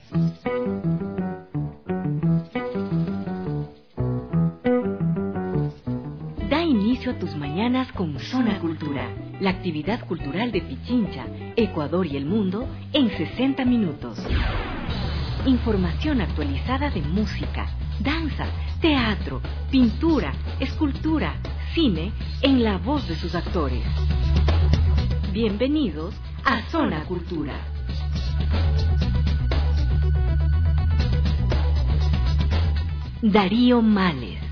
Da inicio a tus mañanas con Zona Cultura, la actividad cultural de Pichincha, Ecuador y el mundo en 60 minutos. Información actualizada de música, danza, teatro, pintura, escultura, cine, en la voz de sus actores. Bienvenidos a Zona Cultura. Darío Males.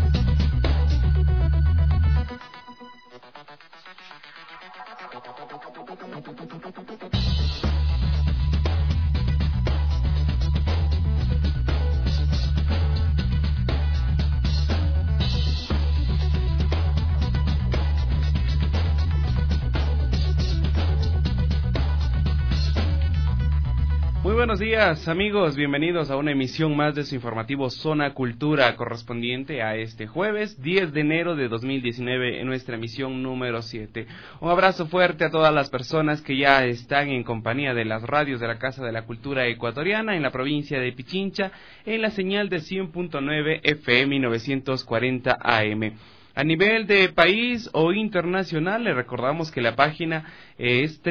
Buenos días amigos, bienvenidos a una emisión más de su informativo Zona Cultura correspondiente a este jueves 10 de enero de 2019 en nuestra emisión número 7. Un abrazo fuerte a todas las personas que ya están en compañía de las radios de la Casa de la Cultura Ecuatoriana en la provincia de Pichincha en la señal de 100.9 FM y 940 AM. A nivel de país o internacional, le recordamos que la página es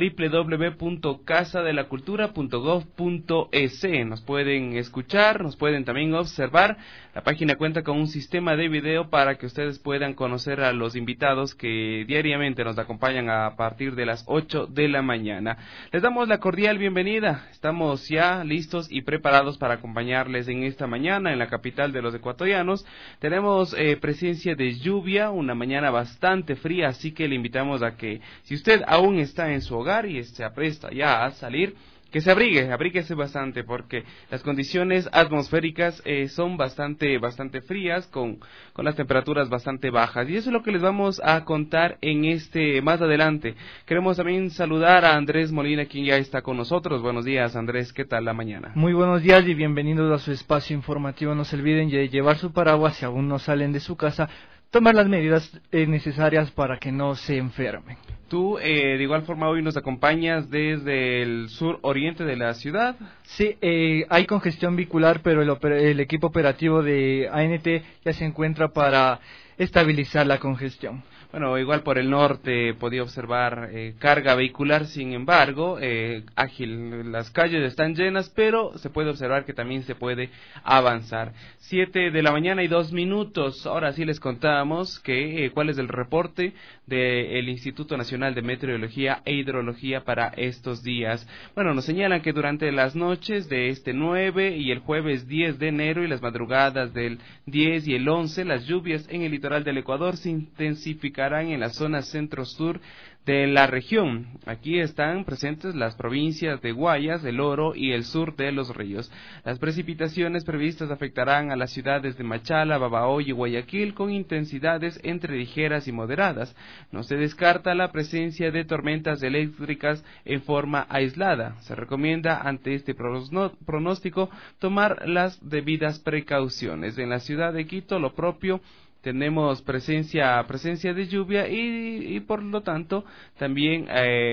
www.casadelacultura.gov.es. Nos pueden escuchar, nos pueden también observar. La página cuenta con un sistema de video para que ustedes puedan conocer a los invitados que diariamente nos acompañan a partir de las 8 de la mañana. Les damos la cordial bienvenida. Estamos ya listos y preparados para acompañarles en esta mañana en la capital de los ecuatorianos. Tenemos presencia de lluvia, una mañana bastante fría, así que le invitamos a que, si usted aún está en su hogar y se apresta ya a salir, que se abríguese bastante, porque las condiciones atmosféricas son bastante frías, con las temperaturas bastante bajas, y eso es lo que les vamos a contar más adelante. Queremos también saludar a Andrés Molina, quien ya está con nosotros. Buenos días, Andrés, ¿qué tal la mañana? Muy buenos días y bienvenidos a su espacio informativo. No se olviden de llevar su paraguas si aún no salen de su casa, tomar las medidas necesarias para que no se enfermen. Tú, de igual forma, hoy nos acompañas desde el sur oriente de la ciudad. Sí, hay congestión vehicular, pero el equipo operativo de ANT ya se encuentra para estabilizar la congestión. Bueno, igual por el norte podía observar carga vehicular, sin embargo, ágil. Las calles están llenas, pero se puede observar que también se puede avanzar. 7 de la mañana y 2 minutos. Ahora sí les contamos cuál es el reporte del Instituto Nacional de Meteorología e Hidrología para estos días. Bueno, nos señalan que durante las noches de este 9 y el jueves 10 de enero y las madrugadas del 10 y el 11, las lluvias en el litoral del Ecuador se intensificarán en la zona centro-sur de la región. Aquí están presentes las provincias de Guayas, El Oro y el sur de Los Ríos. Las precipitaciones previstas afectarán a las ciudades de Machala, Babahoyo y Guayaquil con intensidades entre ligeras y moderadas. No se descarta la presencia de tormentas eléctricas en forma aislada. Se recomienda ante este pronóstico tomar las debidas precauciones. En la ciudad de Quito, lo propio. Tenemos presencia de lluvia y por lo tanto también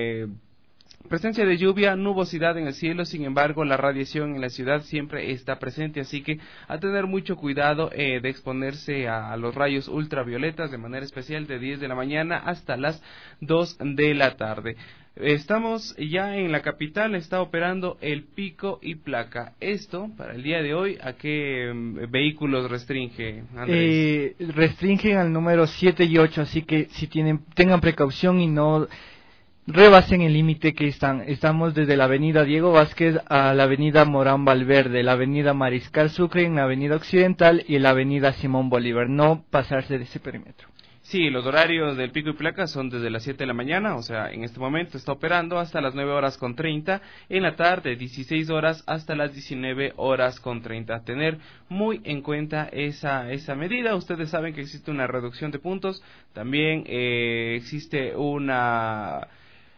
presencia de lluvia, nubosidad en el cielo. Sin embargo, la radiación en la ciudad siempre está presente, así que a tener mucho cuidado de exponerse a los rayos ultravioletas, de manera especial de 10 de la mañana hasta las 2 de la tarde. Estamos ya en la capital, está operando el pico y placa. Esto, para el día de hoy, ¿a qué vehículos restringe, Andrés? Restringen al número 7 y 8, así que si tengan precaución y no rebasen el límite que estamos desde la avenida Diego Vázquez a la avenida Morán Valverde, la avenida Mariscal Sucre en la avenida Occidental y la avenida Simón Bolívar, no pasarse de ese perímetro. Sí, los horarios del pico y placa son desde las 7 de la mañana, o sea, en este momento está operando hasta las 9:30, en la tarde 16 horas hasta las 19:30. Tener muy en cuenta esa medida. Ustedes saben que existe una reducción de puntos, también existe una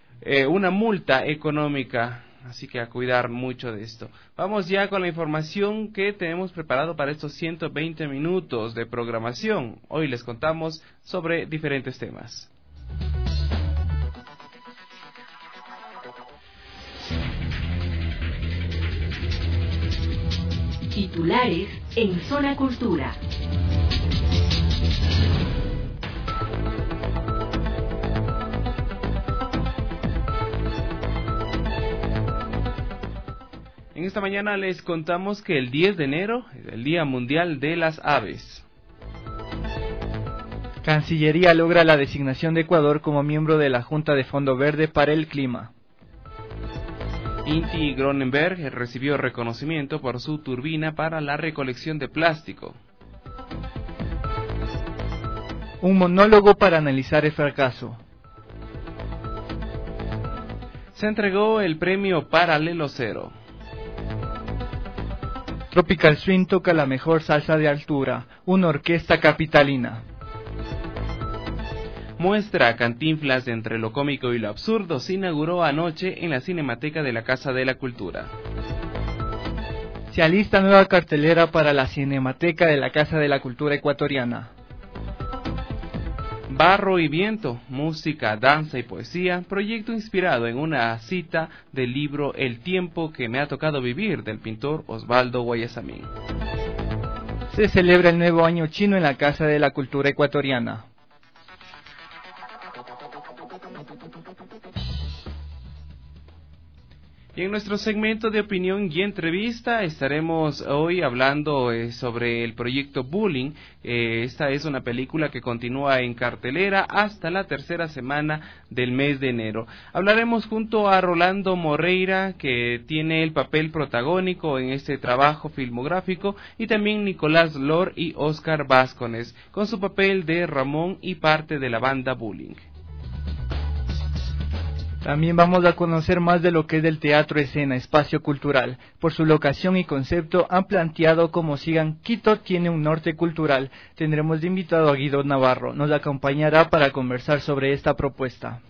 multa económica. Así que a cuidar mucho de esto. Vamos ya con la información que tenemos preparado para estos 120 minutos de programación. Hoy les contamos sobre diferentes temas. Titulares en Zona Cultura. En esta mañana les contamos que el 10 de enero es el Día Mundial de las Aves. Cancillería logra la designación de Ecuador como miembro de la Junta de Fondo Verde para el Clima. Inti Gronenberg recibió reconocimiento por su turbina para la recolección de plástico. Un monólogo para analizar el fracaso. Se entregó el premio Paralelo Cero. Tropical Swing toca la mejor salsa de altura, una orquesta capitalina. Muestra Cantinflas entre lo cómico y lo absurdo se inauguró anoche en la Cinemateca de la Casa de la Cultura. Se alista nueva cartelera para la Cinemateca de la Casa de la Cultura ecuatoriana. Barro y Viento, música, danza y poesía, proyecto inspirado en una cita del libro El tiempo que me ha tocado vivir del pintor Osvaldo Guayasamín. Se celebra el nuevo año chino en la Casa de la Cultura ecuatoriana. Y en nuestro segmento de opinión y entrevista estaremos hoy hablando sobre el proyecto Bullying. Esta es una película que continúa en cartelera hasta la tercera semana del mes de enero. Hablaremos junto a Rolando Moreira, que tiene el papel protagónico en este trabajo filmográfico, y también Nicolás Lor y Oscar Vázquez, con su papel de Ramón y parte de la banda Bullying. También vamos a conocer más de lo que es del Teatro Escena, espacio cultural. Por su locación y concepto han planteado como sigan Quito tiene un norte cultural. Tendremos de invitado a Guido Navarro, nos acompañará para conversar sobre esta propuesta.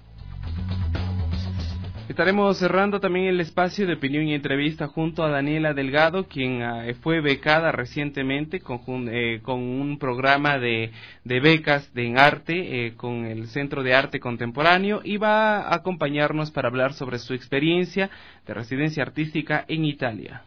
Estaremos cerrando también el espacio de opinión y entrevista junto a Daniela Delgado, quien fue becada recientemente con un programa de becas en arte con el Centro de Arte Contemporáneo, y va a acompañarnos para hablar sobre su experiencia de residencia artística en Italia.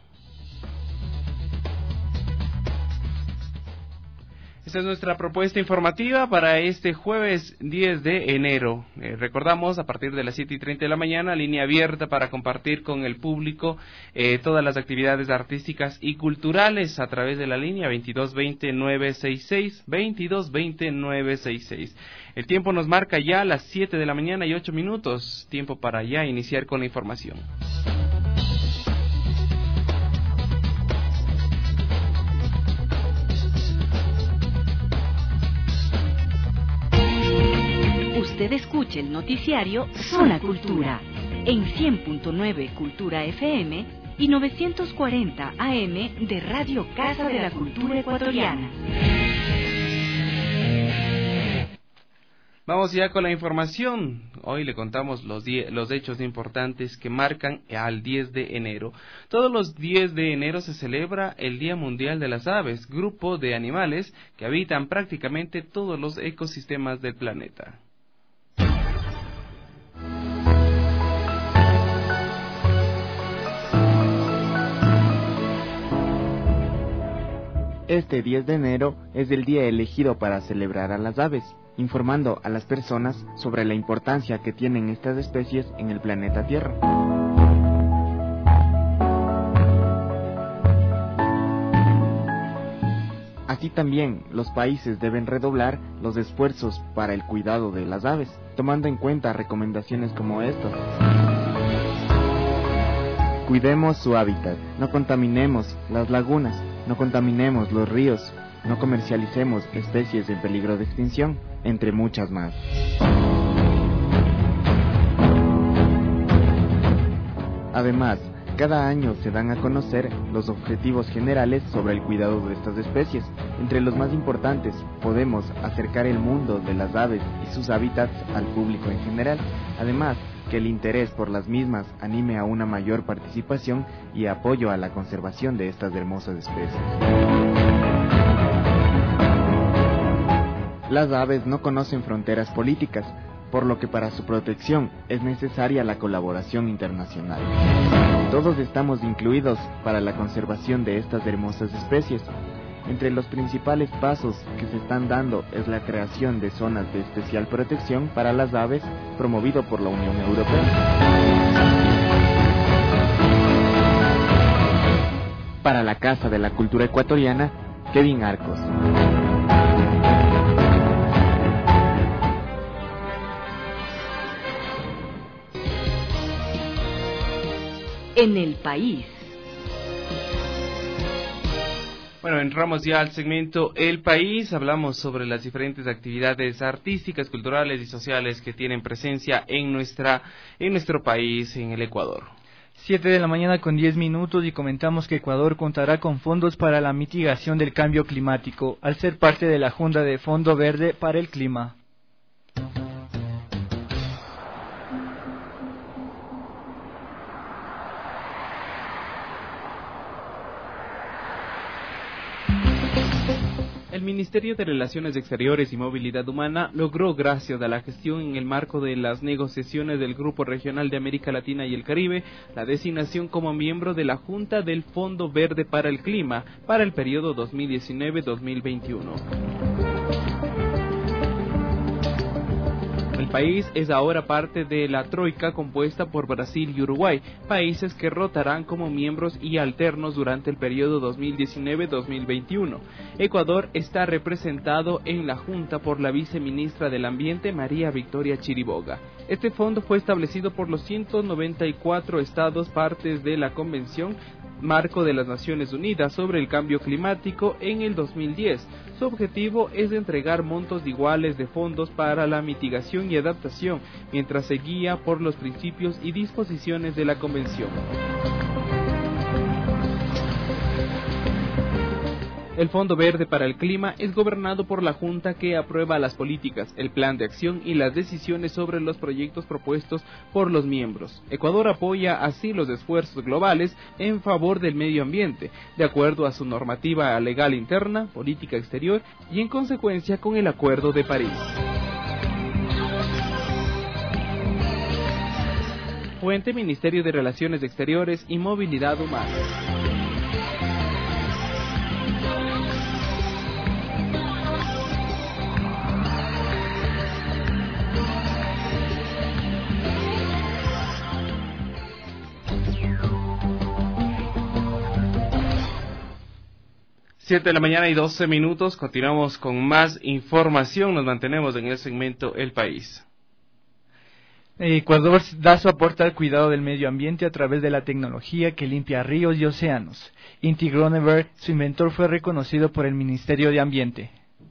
Esta es nuestra propuesta informativa para este jueves 10 de enero. Recordamos, a partir de las 7:30 de la mañana, línea abierta para compartir con el público todas las actividades artísticas y culturales a través de la línea 2220-966, 2220-966. El tiempo nos marca ya las 7 de la mañana y 8 minutos, tiempo para ya iniciar con la información. Usted escucha el noticiario Zona Cultura en 100.9 Cultura FM y 940 AM de Radio Casa de la Cultura Ecuatoriana. Vamos ya con la información. Hoy le contamos los hechos importantes que marcan al 10 de enero. Todos los 10 de enero se celebra el Día Mundial de las Aves, grupo de animales que habitan prácticamente todos los ecosistemas del planeta. Este 10 de enero es el día elegido para celebrar a las aves, informando a las personas sobre la importancia que tienen estas especies en el planeta Tierra. Así también, los países deben redoblar los esfuerzos para el cuidado de las aves, tomando en cuenta recomendaciones como estas. Cuidemos su hábitat, no contaminemos las lagunas, no contaminemos los ríos, no comercialicemos especies en peligro de extinción, entre muchas más. Además, cada año se dan a conocer los objetivos generales sobre el cuidado de estas especies. Entre los más importantes, podemos acercar el mundo de las aves y sus hábitats al público en general. Además, que el interés por las mismas anime a una mayor participación y apoyo a la conservación de estas hermosas especies. Las aves no conocen fronteras políticas, por lo que para su protección es necesaria la colaboración internacional. Todos estamos incluidos para la conservación de estas hermosas especies. Entre los principales pasos que se están dando es la creación de zonas de especial protección para las aves, promovido por la Unión Europea. Para la Casa de la Cultura Ecuatoriana, Kevin Arcos. En el país. Bueno, entramos ya al segmento El País, hablamos sobre las diferentes actividades artísticas, culturales y sociales que tienen presencia en nuestro país, en el Ecuador. 7 de la mañana con 10 minutos y comentamos que Ecuador contará con fondos para la mitigación del cambio climático, al ser parte de la Junta de Fondo Verde para el Clima. El Ministerio de Relaciones Exteriores y Movilidad Humana logró, gracias a la gestión en el marco de las negociaciones del Grupo Regional de América Latina y el Caribe, la designación como miembro de la Junta del Fondo Verde para el Clima para el periodo 2019-2021. El país es ahora parte de la troika compuesta por Brasil y Uruguay, países que rotarán como miembros y alternos durante el periodo 2019-2021. Ecuador está representado en la Junta por la viceministra del Ambiente, María Victoria Chiriboga. Este fondo fue establecido por los 194 estados partes de la Convención Marco de las Naciones Unidas sobre el Cambio Climático en el 2010. Su objetivo es entregar montos iguales de fondos para la mitigación y adaptación, mientras se guía por los principios y disposiciones de la Convención. El Fondo Verde para el Clima es gobernado por la Junta, que aprueba las políticas, el plan de acción y las decisiones sobre los proyectos propuestos por los miembros. Ecuador apoya así los esfuerzos globales en favor del medio ambiente, de acuerdo a su normativa legal interna, política exterior y en consecuencia con el Acuerdo de París. Fuente: Ministerio de Relaciones Exteriores y Movilidad Humana. Siete de la mañana y 12 minutos, continuamos con más información, nos mantenemos en el segmento El País. Ecuador da su aporte al cuidado del medio ambiente a través de la tecnología que limpia ríos y océanos. Inti Groneberg, su inventor, fue reconocido por el Ministerio de Ambiente.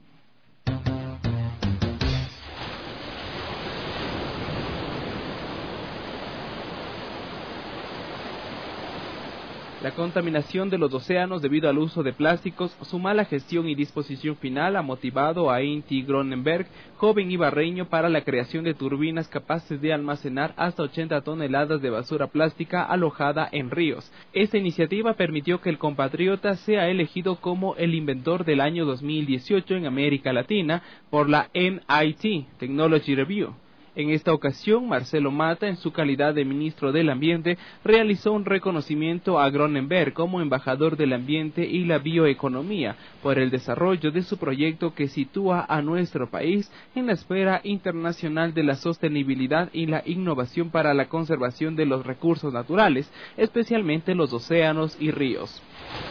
La contaminación de los océanos debido al uso de plásticos, su mala gestión y disposición final ha motivado a Inti Groneberg, joven ibarreño, para la creación de turbinas capaces de almacenar hasta 80 toneladas de basura plástica alojada en ríos. Esta iniciativa permitió que el compatriota sea elegido como el inventor del año 2018 en América Latina por la MIT Technology Review. En esta ocasión, Marcelo Mata, en su calidad de ministro del Ambiente, realizó un reconocimiento a Groneberg como embajador del ambiente y la bioeconomía por el desarrollo de su proyecto, que sitúa a nuestro país en la esfera internacional de la sostenibilidad y la innovación para la conservación de los recursos naturales, especialmente los océanos y ríos.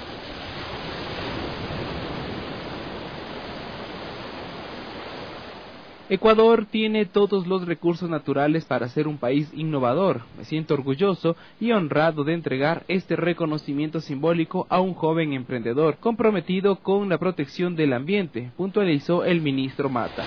Ecuador tiene todos los recursos naturales para ser un país innovador. Me siento orgulloso y honrado de entregar este reconocimiento simbólico a un joven emprendedor comprometido con la protección del ambiente, puntualizó el ministro Mata.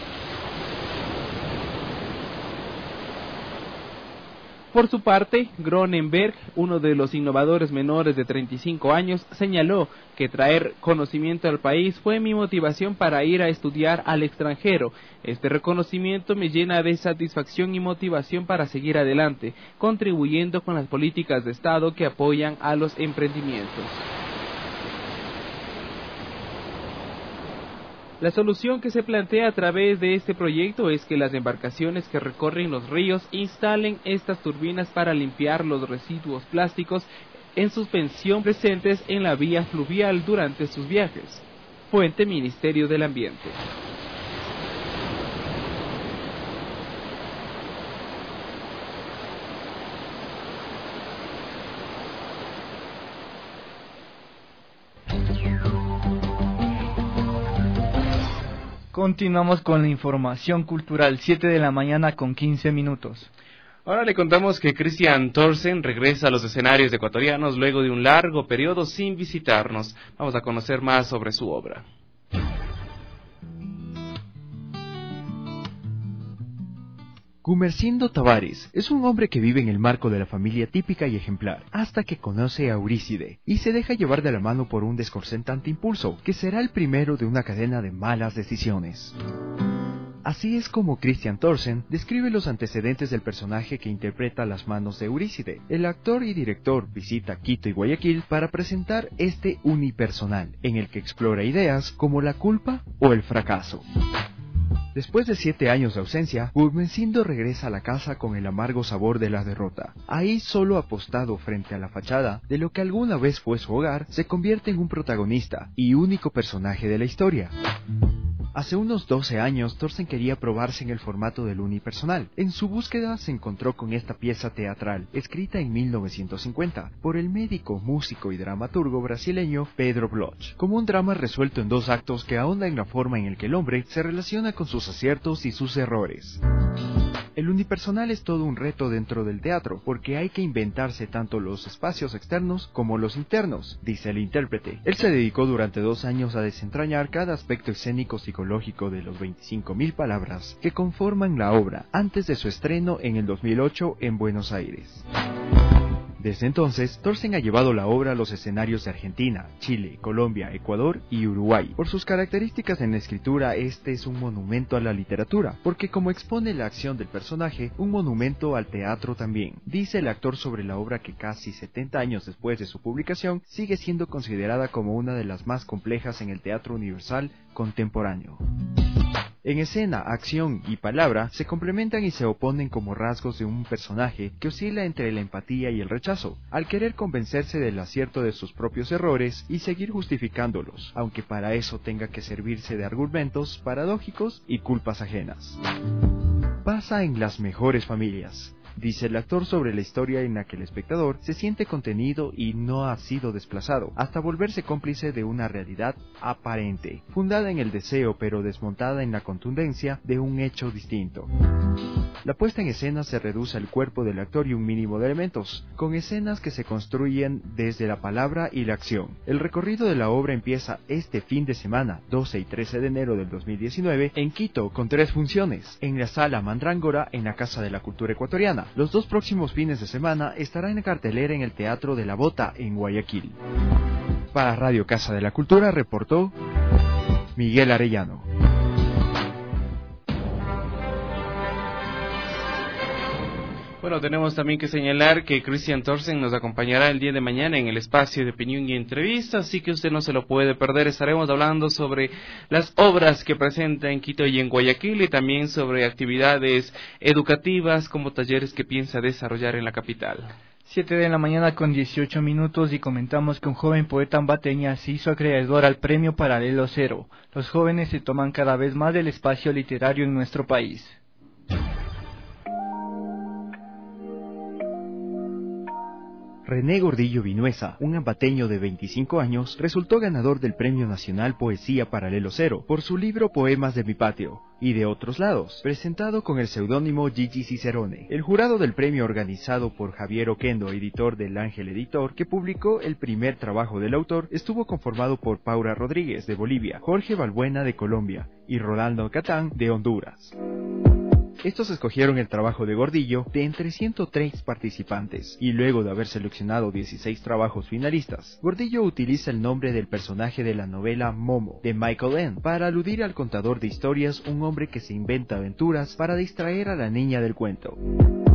Por su parte, Groneberg, uno de los innovadores menores de 35 años, señaló que traer conocimiento al país fue mi motivación para ir a estudiar al extranjero. Este reconocimiento me llena de satisfacción y motivación para seguir adelante, contribuyendo con las políticas de Estado que apoyan a los emprendimientos. La solución que se plantea a través de este proyecto es que las embarcaciones que recorren los ríos instalen estas turbinas para limpiar los residuos plásticos en suspensión presentes en la vía fluvial durante sus viajes. Fuente: Ministerio del Ambiente. Continuamos con la información cultural, 7 de la mañana con 15 minutos. Ahora le contamos que Christian Thorsen regresa a los escenarios ecuatorianos luego de un largo periodo sin visitarnos. Vamos a conocer más sobre su obra. Gumersindo Tavares es un hombre que vive en el marco de la familia típica y ejemplar, hasta que conoce a Eurícide y se deja llevar de la mano por un desconcertante impulso, que será el primero de una cadena de malas decisiones. Así es como Christian Thorsen describe los antecedentes del personaje que interpreta las manos de Eurícide. El actor y director visita Quito y Guayaquil para presentar este unipersonal, en el que explora ideas como la culpa o el fracaso. Después de 7 años de ausencia, Gumersindo regresa a la casa con el amargo sabor de la derrota. Ahí, solo apostado frente a la fachada de lo que alguna vez fue su hogar, se convierte en un protagonista y único personaje de la historia. Hace unos 12 años, Thorsen quería probarse en el formato del unipersonal. En su búsqueda se encontró con esta pieza teatral, escrita en 1950, por el médico, músico y dramaturgo brasileño Pedro Bloch, como un drama resuelto en 2 actos que ahonda en la forma en la que el hombre se relaciona con sus aciertos y sus errores. El unipersonal es todo un reto dentro del teatro, porque hay que inventarse tanto los espacios externos como los internos, dice el intérprete. Él se dedicó durante 2 años a desentrañar cada aspecto escénico psicológico de los 25.000 palabras que conforman la obra, antes de su estreno en el 2008 en Buenos Aires. Desde entonces, Thorsen ha llevado la obra a los escenarios de Argentina, Chile, Colombia, Ecuador y Uruguay. Por sus características en la escritura, este es un monumento a la literatura, porque como expone la acción del personaje, un monumento al teatro también. Dice el actor sobre la obra que casi 70 años después de su publicación, sigue siendo considerada como una de las más complejas en el teatro universal contemporáneo. En escena, acción y palabra se complementan y se oponen como rasgos de un personaje que oscila entre la empatía y el rechazo, al querer convencerse del acierto de sus propios errores y seguir justificándolos, aunque para eso tenga que servirse de argumentos paradójicos y culpas ajenas. Pasa en las mejores familias, dice el actor sobre la historia en la que el espectador se siente contenido y no ha sido desplazado, hasta volverse cómplice de una realidad aparente, fundada en el deseo pero desmontada en la contundencia de un hecho distinto. La puesta en escena se reduce al cuerpo del actor y un mínimo de elementos, con escenas que se construyen desde la palabra y la acción. El recorrido de la obra empieza este fin de semana, 12 y 13 de enero del 2019, en Quito, con 3 funciones, en la Sala Mandrángora, en la Casa de la Cultura Ecuatoriana. Los 2 próximos fines de semana estará en cartelera en el Teatro de la Bota, en Guayaquil. Para Radio Casa de la Cultura reportó Miguel Arellano. Bueno, tenemos también que señalar que Christian Thorsen nos acompañará el día de mañana en el espacio de opinión y entrevista, así que usted no se lo puede perder. Estaremos hablando sobre las obras que presenta en Quito y en Guayaquil, y también sobre actividades educativas como talleres que piensa desarrollar en la capital. 7 de la mañana con 18 minutos y comentamos que un joven poeta ambateña se hizo acreedor al premio Paralelo Cero. Los jóvenes se toman cada vez más del espacio literario en nuestro país. René Gordillo Vinuesa, un ambateño de 25 años, resultó ganador del Premio Nacional Poesía Paralelo Cero por su libro Poemas de mi patio y de otros lados, presentado con el seudónimo Gigi Cicerone. El jurado del premio, organizado por Javier Oquendo, editor del Ángel Editor, que publicó el primer trabajo del autor, estuvo conformado por Paula Rodríguez, de Bolivia, Jorge Balbuena, de Colombia, y Rolando Catán, de Honduras. Estos escogieron el trabajo de Gordillo de entre 103 participantes, y luego de haber seleccionado 16 trabajos finalistas, Gordillo utiliza el nombre del personaje de la novela Momo, de Michael Ende, para aludir al contador de historias, un hombre que se inventa aventuras para distraer a la niña del cuento.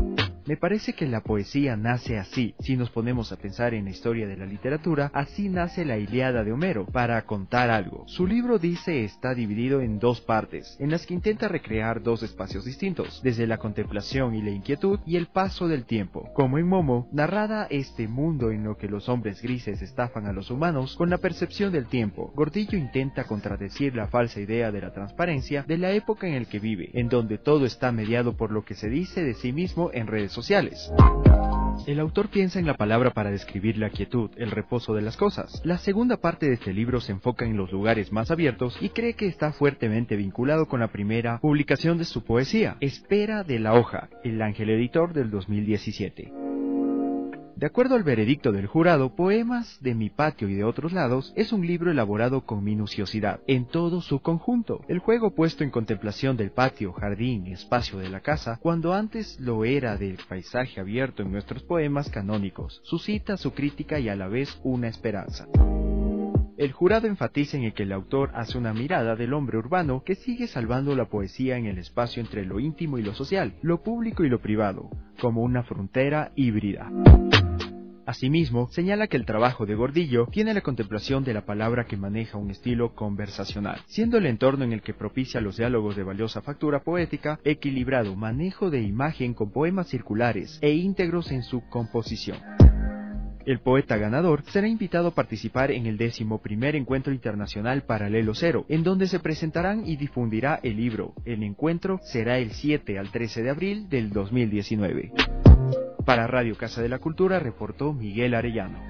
Me parece que la poesía nace así. Si nos ponemos a pensar en la historia de la literatura, así nace la Ilíada de Homero, para contar algo. Su libro, dice, está dividido en dos partes, en las que intenta recrear dos espacios distintos, desde la contemplación y la inquietud y el paso del tiempo. Como en Momo, narrada este mundo en lo que los hombres grises estafan a los humanos con la percepción del tiempo. Gordillo intenta contradecir la falsa idea de la transparencia de la época en la que vive, en donde todo está mediado por lo que se dice de sí mismo en redes sociales. El autor piensa en la palabra para describir la quietud, el reposo de las cosas. La segunda parte de este libro se enfoca en los lugares más abiertos y cree que está fuertemente vinculado con la primera publicación de su poesía, Espera de la Hoja, El Ángel Editor, del 2017. De acuerdo al veredicto del jurado, Poemas de mi patio y de otros lados es un libro elaborado con minuciosidad, en todo su conjunto. El juego puesto en contemplación del patio, jardín, espacio de la casa, cuando antes lo era del paisaje abierto en nuestros poemas canónicos, suscita su crítica y a la vez una esperanza. El jurado enfatiza en el que el autor hace una mirada del hombre urbano que sigue salvando la poesía en el espacio entre lo íntimo y lo social, lo público y lo privado, como una frontera híbrida. Asimismo, señala que el trabajo de Gordillo tiene la contemplación de la palabra que maneja un estilo conversacional, siendo el entorno en el que propicia los diálogos de valiosa factura poética, equilibrado manejo de imagen con poemas circulares e íntegros en su composición. El poeta ganador será invitado a participar en el 11º Encuentro Internacional Paralelo Cero, en donde se presentarán y difundirá el libro. El encuentro será el 7 al 13 de abril del 2019. Para Radio Casa de la Cultura reportó Miguel Arellano.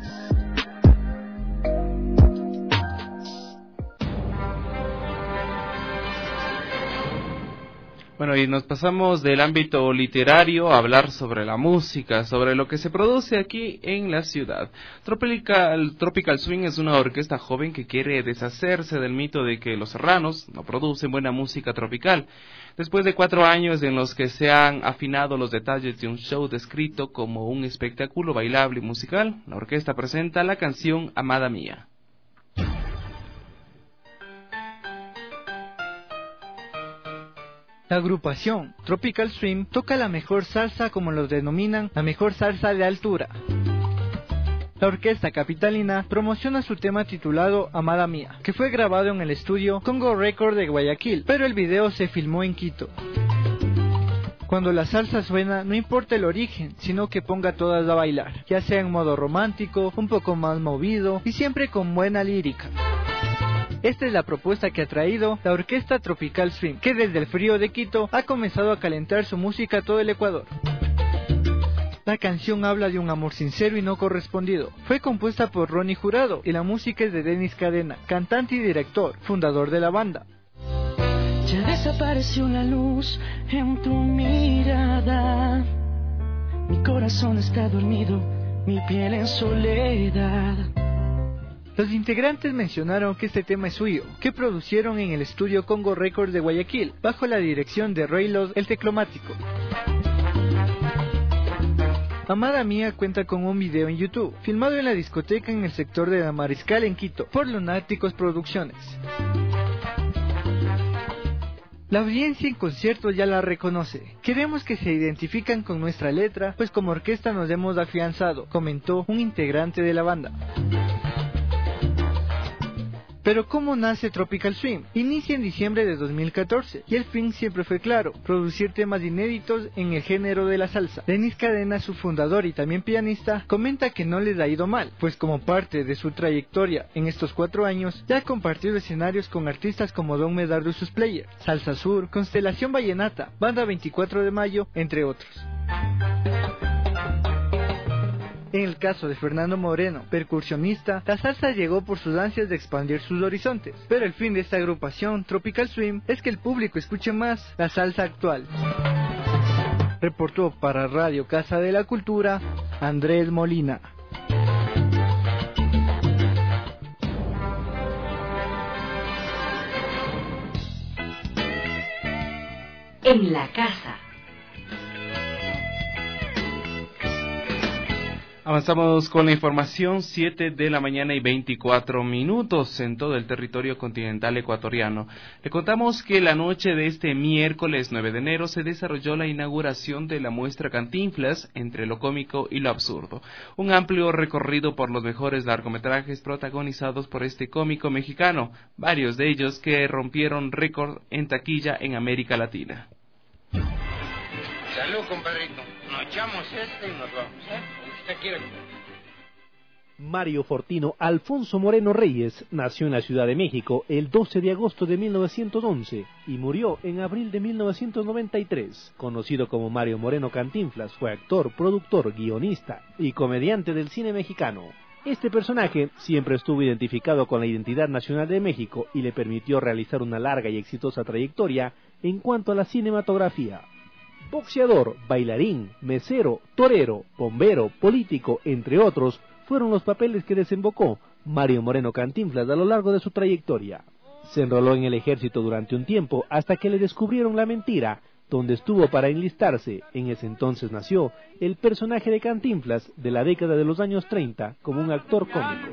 Bueno, y nos pasamos del ámbito literario a hablar sobre la música, sobre lo que se produce aquí en la ciudad. Tropical Swing es una orquesta joven que quiere deshacerse del mito de que los serranos no producen buena música tropical. Después de 4 años en los que se han afinado los detalles de un show descrito como un espectáculo bailable y musical, la orquesta presenta la canción Amada Mía. La agrupación Tropical Swing toca la mejor salsa, como lo denominan, la mejor salsa de altura. La orquesta capitalina promociona su tema titulado Amada Mía, que fue grabado en el estudio Congo Record de Guayaquil, pero el video se filmó en Quito. Cuando la salsa suena, no importa el origen, sino que ponga a todas a bailar, ya sea en modo romántico, un poco más movido y siempre con buena lírica. Esta es la propuesta que ha traído la orquesta Tropical Swing, que desde el frío de Quito ha comenzado a calentar su música a todo el Ecuador. La canción habla de un amor sincero y no correspondido. Fue compuesta por Ronnie Jurado y la música es de Denis Cadena, cantante y director, fundador de la banda. Ya desapareció la luz en tu mirada. Mi corazón está dormido, mi piel en soledad. Los integrantes mencionaron que este tema es suyo, que producieron en el estudio Congo Records de Guayaquil, bajo la dirección de Reylos, el teclomático. Amada Mía cuenta con un video en YouTube, filmado en la discoteca en el sector de la Mariscal en Quito, por Lunáticos Producciones. La audiencia en conciertos ya la reconoce. Queremos que se identifican con nuestra letra, pues como orquesta nos hemos afianzado, comentó un integrante de la banda. Pero ¿cómo nace Tropical Swing? Inicia en diciembre de 2014 y el fin siempre fue claro, producir temas inéditos en el género de la salsa. Denis Cadena, su fundador y también pianista, comenta que no les ha ido mal, pues como parte de su trayectoria en estos 4 años, ya ha compartido escenarios con artistas como Don Medardo y sus Players, Salsa Sur, Constelación Vallenata, Banda 24 de Mayo, entre otros. En el caso de Fernando Moreno, percusionista, la salsa llegó por sus ansias de expandir sus horizontes, pero el fin de esta agrupación, Tropical Swing, es que el público escuche más la salsa actual. Reportó para Radio Casa de la Cultura, Andrés Molina. En la casa. Avanzamos con la información, 7 de la mañana y 24 minutos en todo el territorio continental ecuatoriano. Le contamos que la noche de este miércoles 9 de enero se desarrolló la inauguración de la muestra Cantinflas, entre lo cómico y lo absurdo. Un amplio recorrido por los mejores largometrajes protagonizados por este cómico mexicano, varios de ellos que rompieron récord en taquilla en América Latina. Salud, compadrito. Nos echamos y nos vamos, ¿Usted quiere? Mario Fortino Alfonso Moreno Reyes nació en la Ciudad de México el 12 de agosto de 1911 y murió en abril de 1993. Conocido como Mario Moreno Cantinflas, fue actor, productor, guionista y comediante del cine mexicano. Este personaje siempre estuvo identificado con la identidad nacional de México y le permitió realizar una larga y exitosa trayectoria en cuanto a la cinematografía. Boxeador, bailarín, mesero, torero, bombero, político, entre otros, fueron los papeles que desembocó Mario Moreno Cantinflas a lo largo de su trayectoria. Se enroló en el ejército durante un tiempo hasta que le descubrieron la mentira, donde estuvo para enlistarse. En ese entonces nació el personaje de Cantinflas de la década de los años 30 como un actor cómico.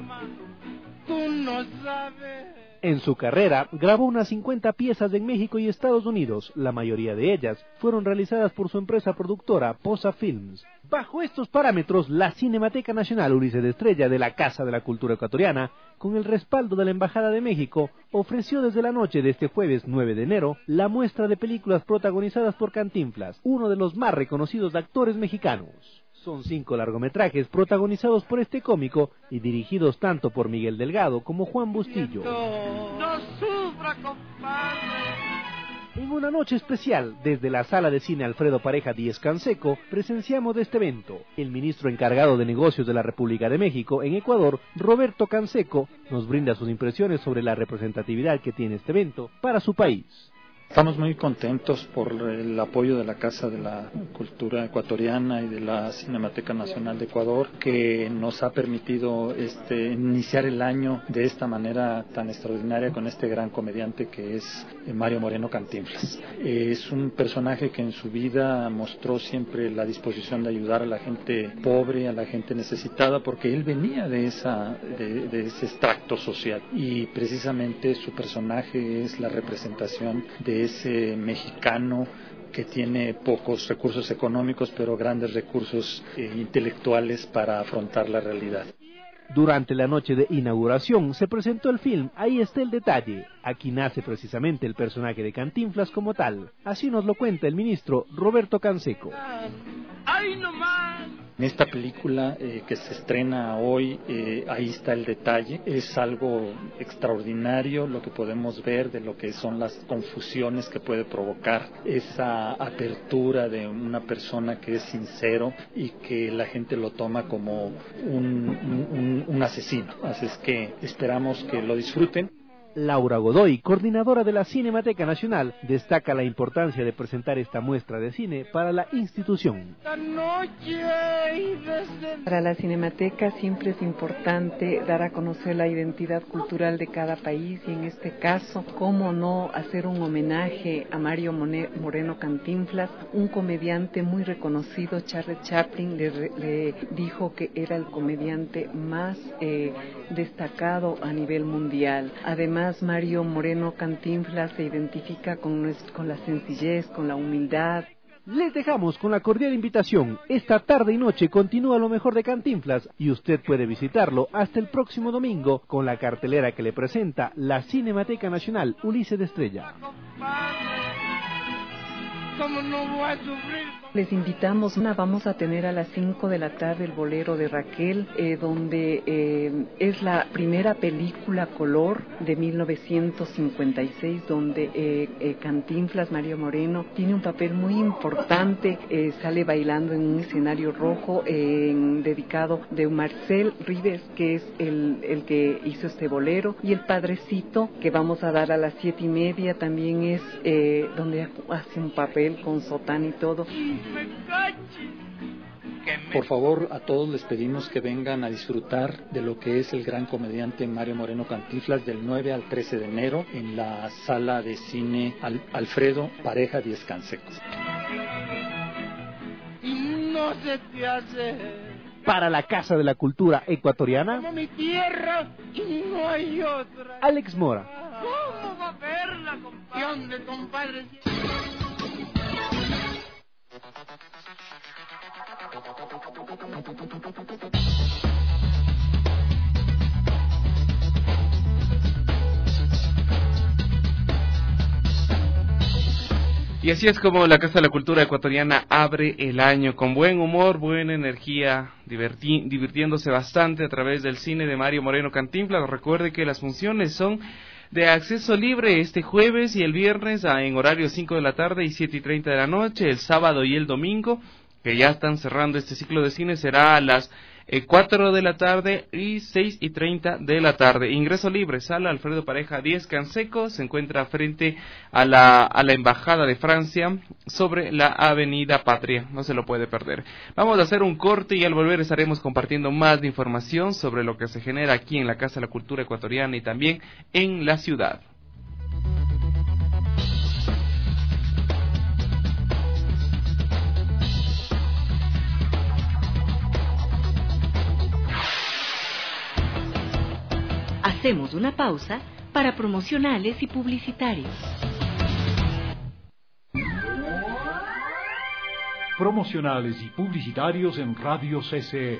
Tú no sabes. En su carrera, grabó unas 50 piezas en México y Estados Unidos. La mayoría de ellas fueron realizadas por su empresa productora, Posa Films. Bajo estos parámetros, la Cinemateca Nacional Ulises de Estrella de la Casa de la Cultura Ecuatoriana, con el respaldo de la Embajada de México, ofreció desde la noche de este jueves 9 de enero la muestra de películas protagonizadas por Cantinflas, uno de los más reconocidos actores mexicanos. Son 5 largometrajes protagonizados por este cómico y dirigidos tanto por Miguel Delgado como Juan Bustillo. No sufra, compadre. En una noche especial, desde la Sala de Cine Alfredo Pareja Díez Canseco, presenciamos de este evento. El ministro encargado de negocios de la República de México en Ecuador, Roberto Canseco, nos brinda sus impresiones sobre la representatividad que tiene este evento para su país. Estamos muy contentos por el apoyo de la Casa de la Cultura Ecuatoriana y de la Cinemateca Nacional de Ecuador, que nos ha permitido iniciar el año de esta manera tan extraordinaria con este gran comediante que es Mario Moreno Cantinflas. Es un personaje que en su vida mostró siempre la disposición de ayudar a la gente pobre, a la gente necesitada, porque él venía de ese extracto social, y precisamente su personaje es la representación de ese mexicano que tiene pocos recursos económicos pero grandes recursos intelectuales para afrontar la realidad. Durante la noche de inauguración se presentó el film Ahí está el detalle. Aquí nace precisamente el personaje de Cantinflas como tal. Así nos lo cuenta el ministro Roberto Canseco. ¡Ay, no más! En esta película que se estrena hoy, Ahí está el detalle, es algo extraordinario lo que podemos ver de lo que son las confusiones que puede provocar esa apertura de una persona que es sincero y que la gente lo toma como un asesino. Así es que esperamos que lo disfruten. Laura Godoy, coordinadora de la Cinemateca Nacional, destaca la importancia de presentar esta muestra de cine para la institución. Para la Cinemateca siempre es importante dar a conocer la identidad cultural de cada país y en este caso, cómo no hacer un homenaje a Mario Moreno Cantinflas, un comediante muy reconocido. Charles Chaplin le dijo que era el comediante más destacado a nivel mundial. Además, Mario Moreno Cantinflas se identifica con la sencillez, con la humildad. Les dejamos con la cordial invitación. Esta tarde y noche continúa lo mejor de Cantinflas y usted puede visitarlo hasta el próximo domingo con la cartelera que le presenta la Cinemateca Nacional Ulises de Estrella. ¿Cómo no voy a sufrir? Les invitamos, vamos a tener a las 5 de la tarde el Bolero de Raquel, donde es la primera película color de 1956, donde Cantinflas, Mario Moreno, tiene un papel muy importante, sale bailando en un escenario rojo dedicado de Marcel Rives, que es el que hizo este bolero, y el Padrecito, que vamos a dar a las 7:30, también es donde hace un papel con sotán y todo. Por favor, a todos les pedimos que vengan a disfrutar de lo que es el gran comediante Mario Moreno Cantinflas del 9 al 13 de enero en la Sala de Cine Alfredo Pareja Díez Canseco. Y no se te hace para la Casa de la Cultura Ecuatoriana. Como mi tierra y no hay otra. Alex Mora. ¿Cómo va a verla, compadre? Compadre. Y así es como la Casa de la Cultura Ecuatoriana abre el año, con buen humor, buena energía, divirtiéndose bastante a través del cine de Mario Moreno Cantinflas. Recuerde que las funciones son de acceso libre este jueves y el viernes en horario 5 de la tarde y 7:30 de la noche. El sábado y el domingo, que ya están cerrando este ciclo de cine, será a las 4 de la tarde y 6:30 de la tarde. Ingreso libre, sala Alfredo Pareja 10 Canseco, se encuentra frente a la Embajada de Francia sobre la Avenida Patria, no se lo puede perder. Vamos a hacer un corte y al volver estaremos compartiendo más de información sobre lo que se genera aquí en la Casa de la Cultura Ecuatoriana y también en la ciudad. Hacemos una pausa para promocionales y publicitarios. Promocionales y publicitarios en Radio CCE.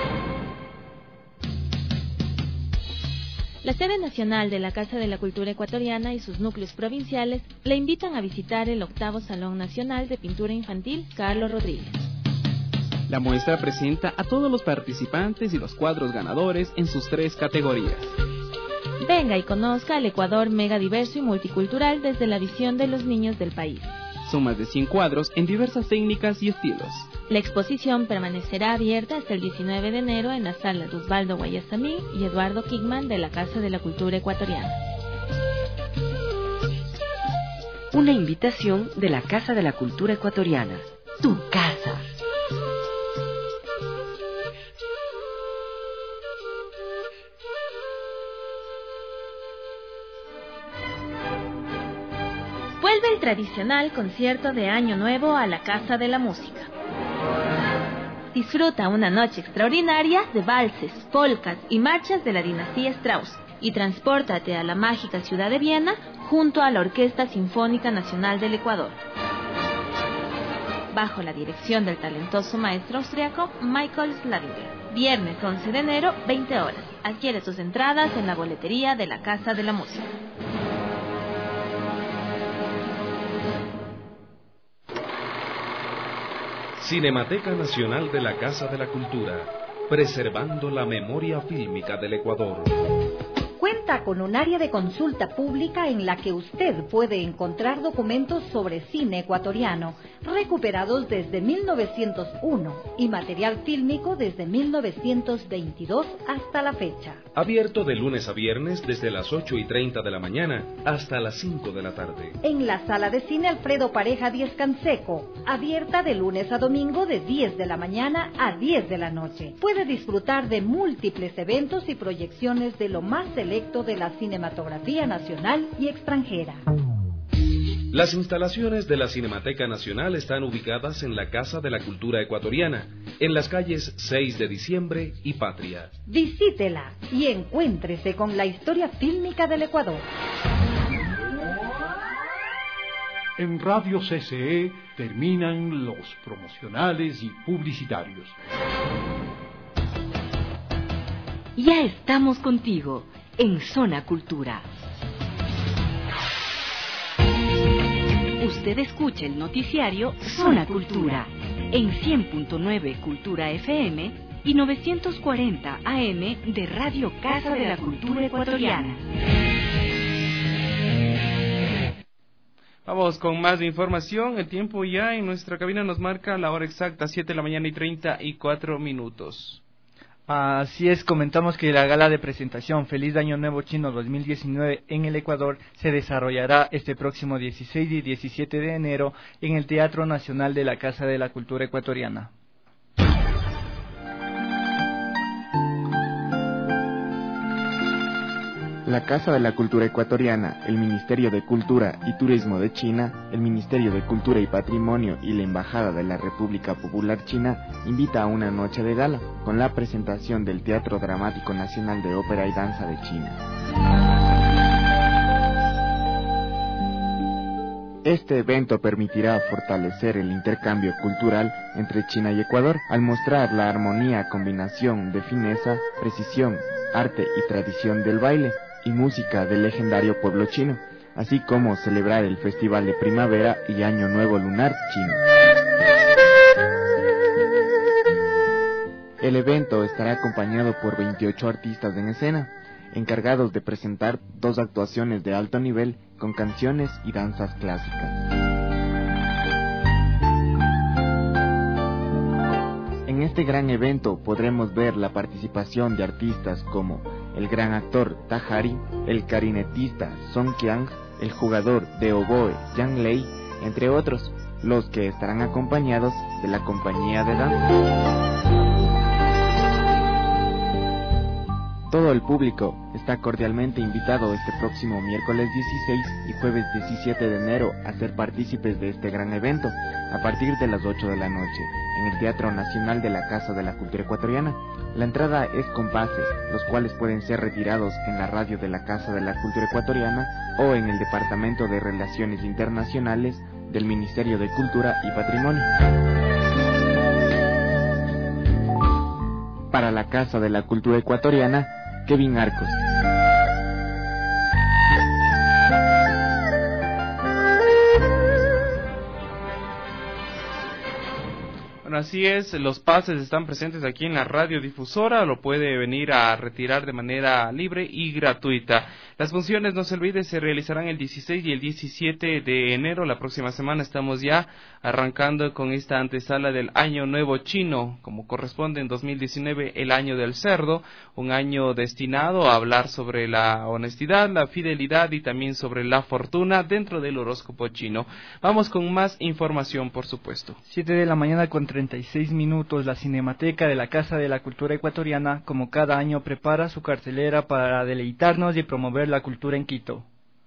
La sede nacional de la Casa de la Cultura Ecuatoriana y sus núcleos provinciales le invitan a visitar el 8º Salón Nacional de Pintura Infantil Carlos Rodríguez. La muestra presenta a todos los participantes y los cuadros ganadores en sus 3 categorías. Venga y conozca el Ecuador mega diverso y multicultural desde la visión de los niños del país. Son más de 100 cuadros en diversas técnicas y estilos. La exposición permanecerá abierta hasta el 19 de enero en la sala de Osvaldo Guayasamín y Eduardo Kigman de la Casa de la Cultura Ecuatoriana. Una invitación de la Casa de la Cultura Ecuatoriana. Tu casa. Vuelve el tradicional concierto de Año Nuevo a la Casa de la Música. Disfruta una noche extraordinaria de valses, polcas y marchas de la dinastía Strauss y transpórtate a la mágica ciudad de Viena junto a la Orquesta Sinfónica Nacional del Ecuador. Bajo la dirección del talentoso maestro austriaco Michael Sladinger. Viernes 11 de enero, 20 horas. Adquiere tus entradas en la boletería de la Casa de la Música. Cinemateca Nacional de la Casa de la Cultura, preservando la memoria fílmica del Ecuador. Cuenta con un área de consulta pública en la que usted puede encontrar documentos sobre cine ecuatoriano recuperados desde 1901 y material fílmico desde 1922 hasta la fecha. Abierto de lunes a viernes desde las 8:30 de la mañana hasta las 5 de la tarde. En la sala de cine Alfredo Pareja 10 Canseco, abierta de lunes a domingo de 10 de la mañana a 10 de la noche. Puede disfrutar de múltiples eventos y proyecciones de lo más selecto de la cinematografía nacional y extranjera. Las instalaciones de la Cinemateca Nacional están ubicadas en la Casa de la Cultura Ecuatoriana, en las calles 6 de Diciembre y Patria. Visítela y encuéntrese con la historia fílmica del Ecuador. En Radio CCE terminan los promocionales y publicitarios. Ya estamos contigo en Zona Cultura. Usted escucha el noticiario Zona Cultura en 100.9 Cultura FM y 940 AM de Radio Casa de la Cultura Ecuatoriana. Vamos con más información. El tiempo ya en nuestra cabina nos marca la hora exacta, 7 de la mañana y 34 minutos. Así es, comentamos que la gala de presentación Feliz Año Nuevo Chino 2019 en el Ecuador se desarrollará este próximo 16 y 17 de enero en el Teatro Nacional de la Casa de la Cultura Ecuatoriana. La Casa de la Cultura Ecuatoriana, el Ministerio de Cultura y Turismo de China, el Ministerio de Cultura y Patrimonio y la Embajada de la República Popular China invita a una noche de gala, con la presentación del Teatro Dramático Nacional de Ópera y Danza de China. Este evento permitirá fortalecer el intercambio cultural entre China y Ecuador, al mostrar la armonía, combinación de fineza, precisión, arte y tradición del baile y música del legendario pueblo chino, así como celebrar el Festival de Primavera y Año Nuevo Lunar chino. El evento estará acompañado por 28 artistas en escena, encargados de presentar 2 actuaciones de alto nivel con canciones y danzas clásicas. En este gran evento podremos ver la participación de artistas como el gran actor Tajari, el clarinetista Song Qiang, el jugador de oboe Yang Lei, entre otros, los que estarán acompañados de la compañía de danza. Todo el público está cordialmente invitado este próximo miércoles 16 y jueves 17 de enero a ser partícipes de este gran evento, a partir de las 8 de la noche, en el Teatro Nacional de la Casa de la Cultura Ecuatoriana. La entrada es con pases, los cuales pueden ser retirados en la radio de la Casa de la Cultura Ecuatoriana o en el Departamento de Relaciones Internacionales del Ministerio de Cultura y Patrimonio. Para la Casa de la Cultura Ecuatoriana, Kevin Arcos. Bueno, así es, los pases están presentes aquí en la radiodifusora, lo puede venir a retirar de manera libre y gratuita. Las funciones, no se olvide, se realizarán el 16 y el 17 de enero, la próxima semana. Estamos ya arrancando con esta antesala del Año Nuevo Chino, como corresponde en 2019, el Año del Cerdo, un año destinado a hablar sobre la honestidad, la fidelidad y también sobre la fortuna dentro del horóscopo chino. Vamos con más información, por supuesto. 7 de la mañana con 36 minutos, la Cinemateca de la Casa de la Cultura Ecuatoriana, como cada año, prepara su cartelera para deleitarnos y promover la cultura en Quito.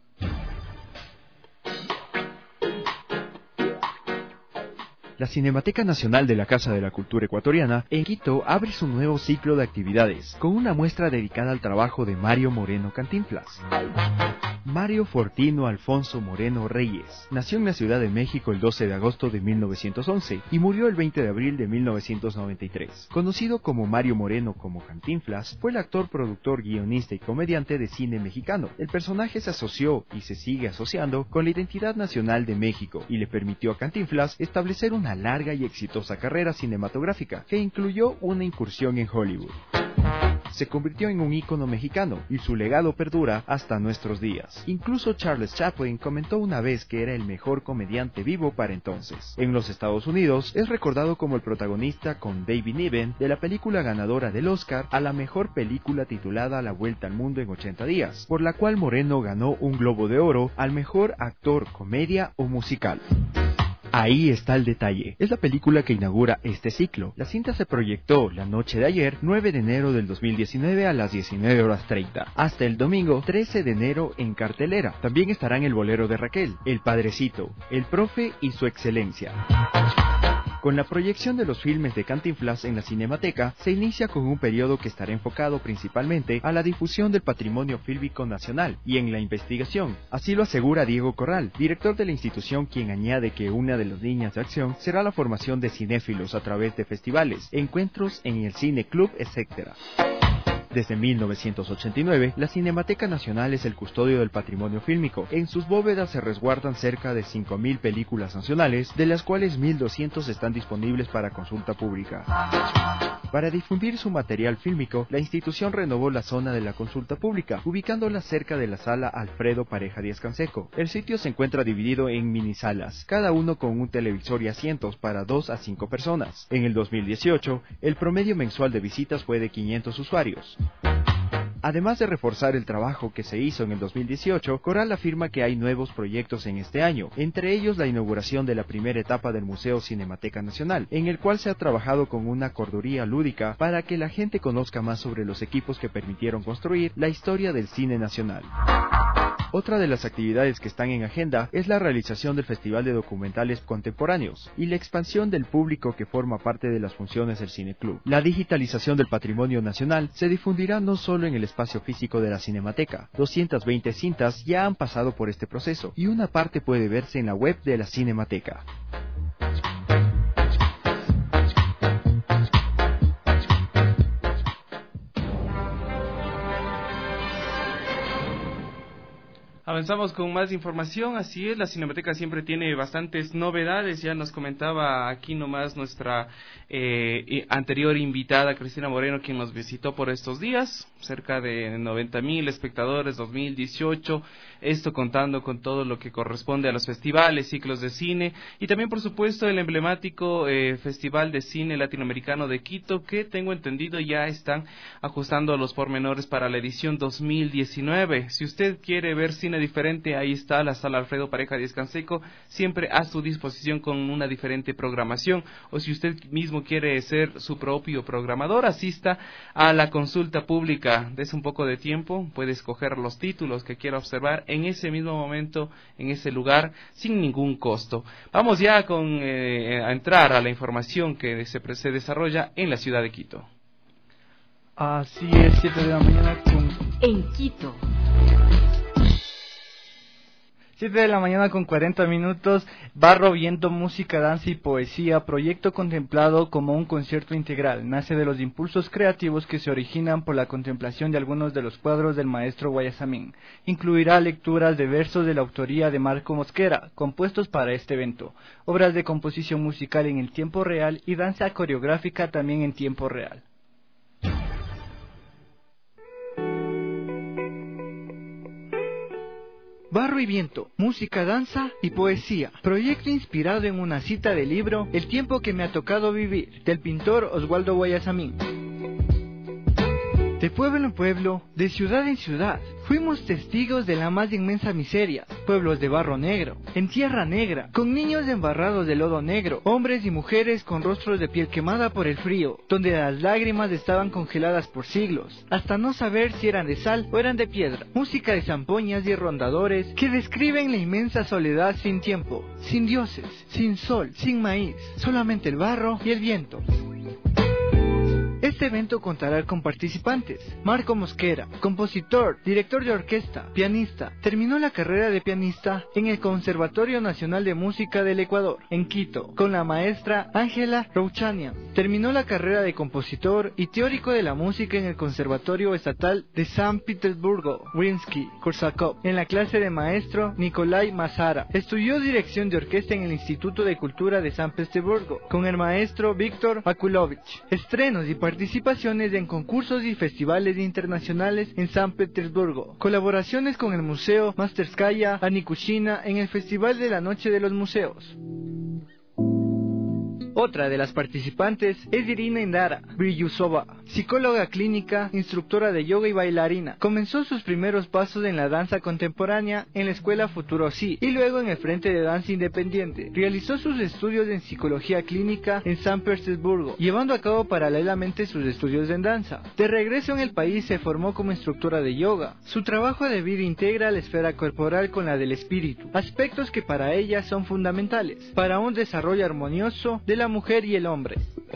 La Cinemateca Nacional de la Casa de la Cultura Ecuatoriana en Quito abre su nuevo ciclo de actividades, con una muestra dedicada al trabajo de Mario Moreno Cantinflas. Mario Fortino Alfonso Moreno Reyes nació en la Ciudad de México el 12 de agosto de 1911 y murió el 20 de abril de 1993. Conocido como Mario Moreno como Cantinflas, fue el actor, productor, guionista y comediante de cine mexicano. El personaje se asoció y se sigue asociando con la identidad nacional de México y le permitió a Cantinflas establecer una larga y exitosa carrera cinematográfica que incluyó una incursión en Hollywood. Se convirtió en un ícono mexicano y su legado perdura hasta nuestros días. Incluso Charles Chaplin comentó una vez que era el mejor comediante vivo para entonces. En los Estados Unidos es recordado como el protagonista con David Niven de la película ganadora del Oscar a la mejor película titulada La Vuelta al Mundo en 80 días, por la cual Moreno ganó un Globo de Oro al mejor actor comedia o musical. Ahí está el detalle. Es la película que inaugura este ciclo. La cinta se proyectó la noche de ayer, 9 de enero del 2019 a las 19:30, hasta el domingo 13 de enero en cartelera. También estarán El Bolero de Raquel, El Padrecito, El Profe y Su Excelencia. Con la proyección de los filmes de Cantinflas en la Cinemateca, se inicia con un periodo que estará enfocado principalmente a la difusión del patrimonio fílmico nacional y en la investigación. Así lo asegura Diego Corral, director de la institución, quien añade que una de las líneas de acción será la formación de cinéfilos a través de festivales, encuentros en el Cine Club, etc. Desde 1989, la Cinemateca Nacional es el custodio del patrimonio fílmico. En sus bóvedas se resguardan cerca de 5.000 películas nacionales, de las cuales 1.200 están disponibles para consulta pública. Para difundir su material fílmico, la institución renovó la zona de la consulta pública, ubicándola cerca de la sala Alfredo Pareja Díaz Canseco. El sitio se encuentra dividido en minisalas, cada uno con un televisor y asientos para 2 a 5 personas. En el 2018, el promedio mensual de visitas fue de 500 usuarios. Además de reforzar el trabajo que se hizo en el 2018, Coral afirma que hay nuevos proyectos en este año, entre ellos la inauguración de la primera etapa del Museo Cinemateca Nacional, en el cual se ha trabajado con una corduría lúdica para que la gente conozca más sobre los equipos que permitieron construir la historia del cine nacional. Otra de las actividades que están en agenda es la realización del Festival de Documentales Contemporáneos y la expansión del público que forma parte de las funciones del Cineclub. La digitalización del patrimonio nacional se difundirá no solo en el espacio físico de la Cinemateca. 220 cintas ya han pasado por este proceso y una parte puede verse en la web de la Cinemateca. Avanzamos con más información, así es, la Cinemateca siempre tiene bastantes novedades, ya nos comentaba aquí nomás nuestra anterior invitada Cristina Moreno, quien nos visitó por estos días, cerca de 90,000 espectadores 2018, esto contando con todo lo que corresponde a los festivales, ciclos de cine, y también por supuesto el emblemático Festival de Cine Latinoamericano de Quito, que tengo entendido ya están ajustando los pormenores para la edición 2019. Si usted quiere ver cine diferente, ahí está la Sala Alfredo Pareja Díaz Canseco, siempre a su disposición con una diferente programación, o si usted mismo quiere ser su propio programador, asista a la consulta pública, des un poco de tiempo, puede escoger los títulos que quiera observar en ese mismo momento, en ese lugar, sin ningún costo. Vamos ya a entrar a la información que se desarrolla en la ciudad de Quito. Así es, 7 de la mañana en Quito. 7 de la mañana con 40 minutos, Barro, Viento, Música, Danza y Poesía, proyecto contemplado como un concierto integral. Nace de los impulsos creativos que se originan por la contemplación de algunos de los cuadros del maestro Guayasamín. Incluirá lecturas de versos de la autoría de Marco Mosquera, compuestos para este evento, obras de composición musical en el tiempo real y danza coreográfica también en tiempo real. Barro y Viento, Música, Danza y Poesía, proyecto inspirado en una cita del libro El tiempo que me ha tocado vivir, del pintor Oswaldo Guayasamín. De pueblo en pueblo, de ciudad en ciudad, fuimos testigos de la más inmensa miseria, pueblos de barro negro, en tierra negra, con niños embarrados de lodo negro, hombres y mujeres con rostros de piel quemada por el frío, donde las lágrimas estaban congeladas por siglos, hasta no saber si eran de sal o eran de piedra. Música de zampoñas y rondadores que describen la inmensa soledad sin tiempo, sin dioses, sin sol, sin maíz, solamente el barro y el viento. Este evento contará con participantes: Marco Mosquera, compositor, director de orquesta, pianista. Terminó la carrera de pianista en el Conservatorio Nacional de Música del Ecuador, en Quito, con la maestra Ángela Rouchania. Terminó la carrera de compositor y teórico de la música en el Conservatorio Estatal de San Petersburgo, Rimsky-Korsakov, en la clase de maestro Nikolai Mazara. Estudió dirección de orquesta en el Instituto de Cultura de San Petersburgo, con el maestro Víctor Akulovich. Estrenos y participaciones en concursos y festivales internacionales en San Petersburgo. Colaboraciones con el Museo Masterskaya Anikushina en el Festival de la Noche de los Museos. Otra de las participantes es Irina Indara Bryusova, psicóloga clínica, instructora de yoga y bailarina. Comenzó sus primeros pasos en la danza contemporánea en la escuela Futuro Sí y luego en el Frente de Danza Independiente. Realizó sus estudios en psicología clínica en San Petersburgo, llevando a cabo paralelamente sus estudios en danza. De regreso en el país se formó como instructora de yoga. Su trabajo de vida integra la esfera corporal con la del espíritu, aspectos que para ella son fundamentales para un desarrollo armonioso de la mujer y el hombre.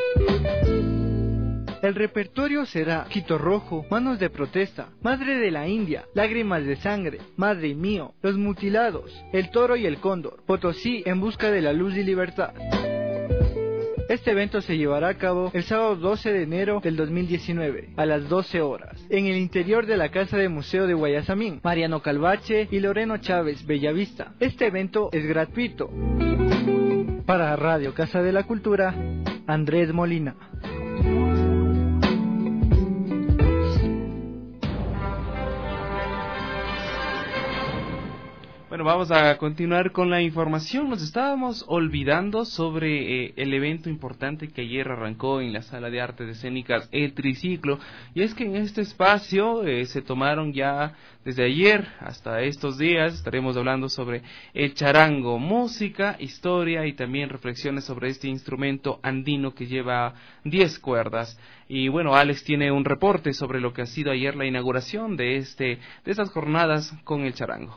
El repertorio será Quito Rojo, Manos de Protesta, Madre de la India, Lágrimas de Sangre, Madre Mío, Los Mutilados, El Toro y el Cóndor, Potosí en busca de la luz y libertad. Este evento se llevará a cabo el sábado 12 de enero del 2019, a las 12 horas, en el interior de la Casa de Museo de Guayasamín, Mariano Calvache y Loreno Chávez, Bellavista. Este evento es gratuito. Para Radio Casa de la Cultura, Andrés Molina. Bueno, vamos a continuar con la información. Nos estábamos olvidando sobre el evento importante que ayer arrancó en la Sala de Artes Escénicas, el Triciclo. Y es que en este espacio se tomaron ya desde ayer hasta estos días, estaremos hablando sobre el charango, música, historia y también reflexiones sobre este instrumento andino que lleva 10 cuerdas. Y bueno, Alex tiene un reporte sobre lo que ha sido ayer la inauguración de estas jornadas con el charango.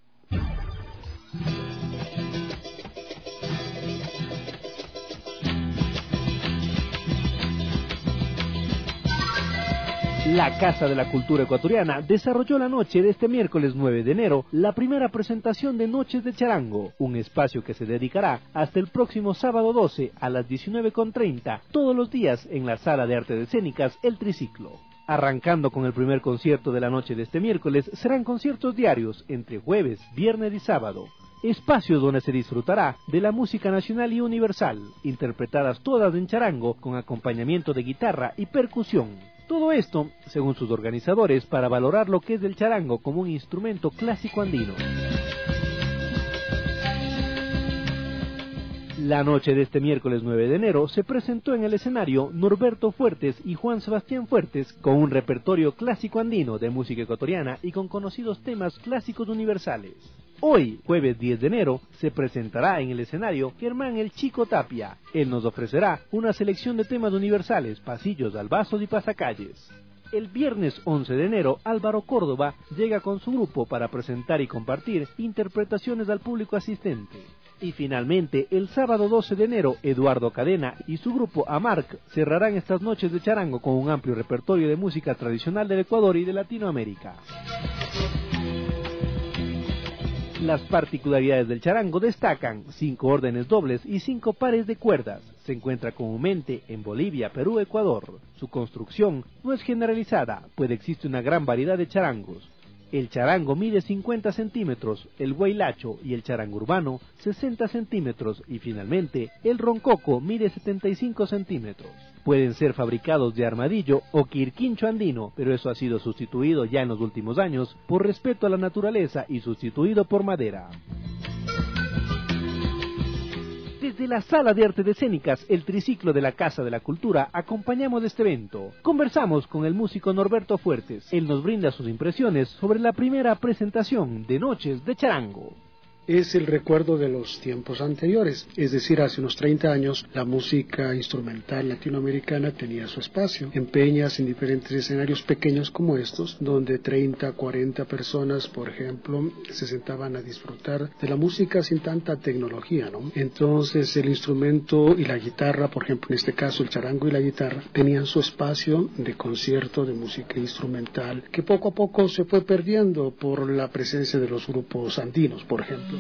La Casa de la Cultura Ecuatoriana desarrolló la noche de este miércoles 9 de enero la primera presentación de Noches de Charango, un espacio que se dedicará hasta el próximo sábado 12 a las 19:30, todos los días en la Sala de Artes Escénicas El Triciclo. Arrancando con el primer concierto de la noche de este miércoles, serán conciertos diarios entre jueves, viernes y sábado. Espacios donde se disfrutará de la música nacional y universal, interpretadas todas en charango con acompañamiento de guitarra y percusión. Todo esto, según sus organizadores, para valorar lo que es el charango como un instrumento clásico andino. La noche de este miércoles 9 de enero se presentó en el escenario Norberto Fuertes y Juan Sebastián Fuertes con un repertorio clásico andino de música ecuatoriana y con conocidos temas clásicos universales. Hoy, jueves 10 de enero, se presentará en el escenario Germán el Chico Tapia. Él nos ofrecerá una selección de temas universales, pasillos, albazos y pasacalles. El viernes 11 de enero, Álvaro Córdoba llega con su grupo para presentar y compartir interpretaciones al público asistente. Y finalmente, el sábado 12 de enero, Eduardo Cadena y su grupo Amarc cerrarán estas noches de charango con un amplio repertorio de música tradicional del Ecuador y de Latinoamérica. Las particularidades del charango destacan 5 órdenes dobles y 5 pares de cuerdas. Se encuentra comúnmente en Bolivia, Perú, Ecuador. Su construcción no es generalizada, pues existe una gran variedad de charangos. El charango mide 50 centímetros, el huaylacho y el charango urbano 60 centímetros y finalmente el roncoco mide 75 centímetros. Pueden ser fabricados de armadillo o quirquincho andino, pero eso ha sido sustituido ya en los últimos años por respeto a la naturaleza y sustituido por madera. Desde la Sala de Artes Escénicas, el Triciclo de la Casa de la Cultura, acompañamos este evento. Conversamos con el músico Norberto Fuertes. Él nos brinda sus impresiones sobre la primera presentación de Noches de Charango. Es el recuerdo de los tiempos anteriores, es decir, hace unos 30 años la música instrumental latinoamericana tenía su espacio, en peñas, en diferentes escenarios pequeños como estos, donde 30, 40 personas, por ejemplo, se sentaban a disfrutar de la música sin tanta tecnología, ¿no? Entonces el instrumento y la guitarra, por ejemplo, en este caso el charango y la guitarra, tenían su espacio de concierto de música instrumental, que poco a poco se fue perdiendo por la presencia de los grupos andinos, por ejemplo.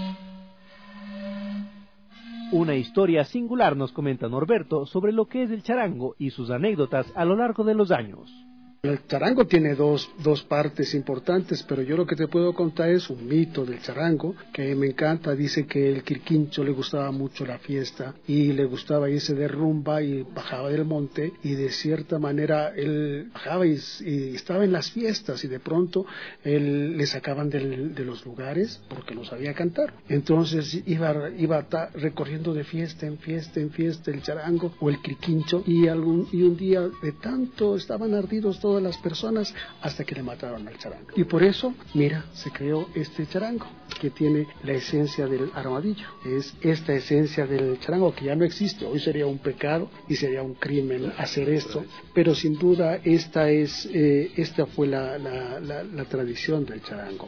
Una historia singular nos comenta Norberto sobre lo que es el charango y sus anécdotas a lo largo de los años. El charango tiene dos partes importantes, pero yo lo que te puedo contar es un mito del charango, que me encanta. Dice que el quirquincho le gustaba mucho la fiesta y le gustaba irse de rumba y bajaba del monte y de cierta manera él bajaba y estaba en las fiestas y de pronto le sacaban de los lugares porque no sabía cantar. Entonces iba recorriendo de fiesta en fiesta en fiesta el charango o el quirquincho y un día de tanto estaban ardidos todas las personas hasta que le mataron al charango. Y por eso, mira, se creó este charango que tiene la esencia del armadillo. Es esta esencia del charango que ya no existe. Hoy sería un pecado y sería un crimen hacer esto, pero sin duda esta fue la tradición del charango.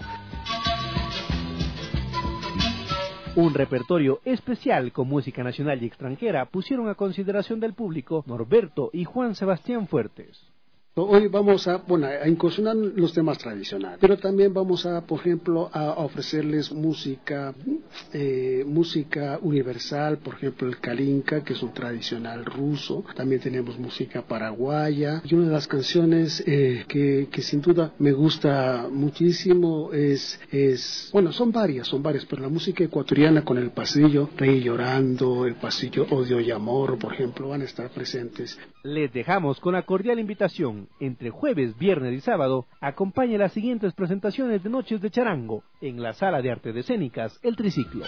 Un repertorio especial con música nacional y extranjera pusieron a consideración del público Norberto y Juan Sebastián Fuertes. Hoy vamos a incursionar los temas tradicionales, pero también vamos por ejemplo, a ofrecerles música universal, por ejemplo el kalinka, que es un tradicional ruso. También tenemos música paraguaya y una de las canciones que sin duda me gusta muchísimo son varias, pero la música ecuatoriana con el pasillo Rey Llorando, el pasillo Odio y Amor, por ejemplo, van a estar presentes. Les dejamos con la cordial invitación Tucán, entre jueves, viernes y sábado, acompaña las siguientes presentaciones de Noches de Charango en la Sala de Artes Escénicas El Triciclo.